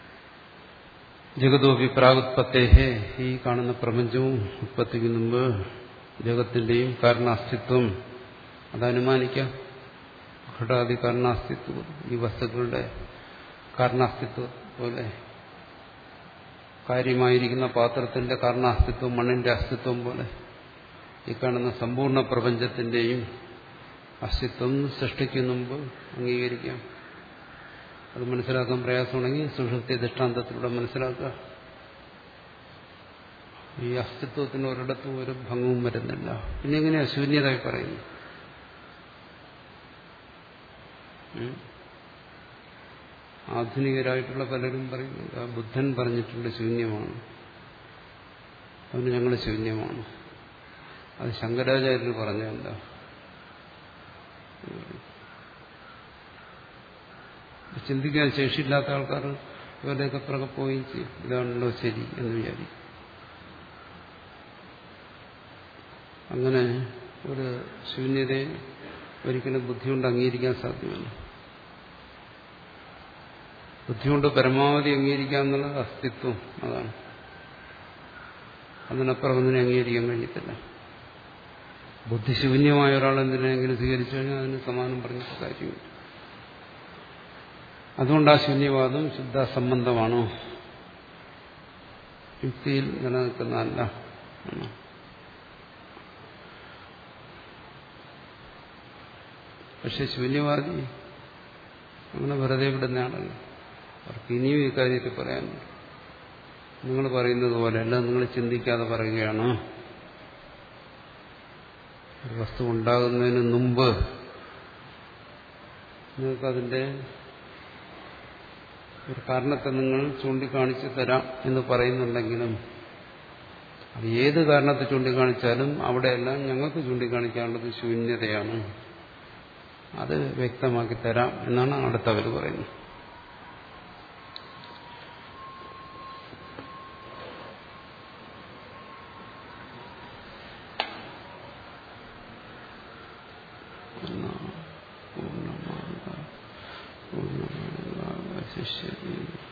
ജഗതോപി പ്രാഗുത്പത്തേഹേ. ഈ കാണുന്ന പ്രപഞ്ചവും ഉത്പത്തിക്ക് മുമ്പ് ജഗത്തിന്റെയും കാരണാസ്തിത്വം അതനുമാനിക്കാം. ഘടാദി കാരണാസ്തിത്വം, ഈ വസ്തുക്കളുടെ കാരണാസ്തിത്വം പോലെ കാര്യമായിരിക്കുന്ന പാത്രത്തിന്റെ കാരണാസ്തിത്വം, മണ്ണിന്റെ അസ്തിത്വം പോലെ ഈ കാണുന്ന സമ്പൂർണ്ണ പ്രപഞ്ചത്തിന്റെയും അസ്തിത്വം സൃഷ്ടിക്ക് മുമ്പ് അംഗീകരിക്കാം. അത് മനസ്സിലാക്കാൻ പ്രയാസമാണെങ്കിൽ സുഷുപ്തി ദൃഷ്ടാന്തത്തിലൂടെ മനസ്സിലാക്കുക. ഈ അസ്തിത്വത്തിന് ഒരിടത്തും ഒരു ഭംഗവും വരുന്നില്ല. പിന്നെ എങ്ങനെയാ ശൂന്യതായി പറയുന്നു? ആധുനികരായിട്ടുള്ള പലരും പറയുന്നുണ്ട്, ആ ബുദ്ധൻ പറഞ്ഞിട്ടുണ്ട് ശൂന്യമാണ്, അതുകൊണ്ട് ഞങ്ങൾ ശൂന്യമാണ്. അത് ശങ്കരാചാര്യർ പറഞ്ഞതല്ല. ചിന്തിക്കാൻ ശേഷിയില്ലാത്ത ആൾക്കാർ ഇവരുടെയൊക്കെ പിറകെ പോയി ചെയ്യും, ഇതാണല്ലോ ശരി എന്ന് വിചാരിക്കും. അങ്ങനെ ഒരു ശൂന്യതയെ ഒരിക്കലും ബുദ്ധി കൊണ്ട് അംഗീകരിക്കാൻ സാധ്യമല്ല. ബുദ്ധി കൊണ്ട് പരമാവധി അംഗീകരിക്കുക എന്നുള്ളത് അസ്തിത്വം, അതാണ്. അതിനപ്പുറം ഒന്നിനെ അംഗീകരിക്കാൻ കഴിയത്തില്ല. ബുദ്ധിശൂന്യമായ ഒരാൾ എന്തിനെങ്കിലും സ്വീകരിച്ചു കഴിഞ്ഞാൽ അതിന് സമാനം പറഞ്ഞിട്ട് കാര്യമില്ല. അതുകൊണ്ട് ആ ശൂന്യവാദം ശുദ്ധ സംബന്ധമാണോ, യുക്തിയിൽ നിലനിൽക്കുന്നതല്ല. പക്ഷെ ശൂന്യവാദി അങ്ങനെ വെറുതെ വിടുന്നയാണല്ലോ. അവർക്ക് ഇനിയും ഈ കാര്യത്തിൽ പറയാനുണ്ട്. നിങ്ങൾ പറയുന്നത് പോലെയല്ല, നിങ്ങൾ ചിന്തിക്കാതെ പറയുകയാണ്. ഒരു വസ്തു ഉണ്ടാകുന്നതിന് മുമ്പ് നിങ്ങൾക്കതിൻ്റെ ഒരു കാരണത്തെ നിങ്ങൾ ചൂണ്ടിക്കാണിച്ചു തരാം എന്ന് പറയുന്നുണ്ടെങ്കിലും അത് ഏത് കാരണത്തെ ചൂണ്ടിക്കാണിച്ചാലും അവിടെയെല്ലാം ഞങ്ങൾക്ക് ചൂണ്ടിക്കാണിക്കാനുള്ളത് ശൂന്യതയാണ്. അത് വ്യക്തമാക്കി തരാം എന്നാണ് അടുത്തവർ പറയുന്നത്. പൂർണ്ണമാ പൂർണ്ണമാ ശിഷ്യതി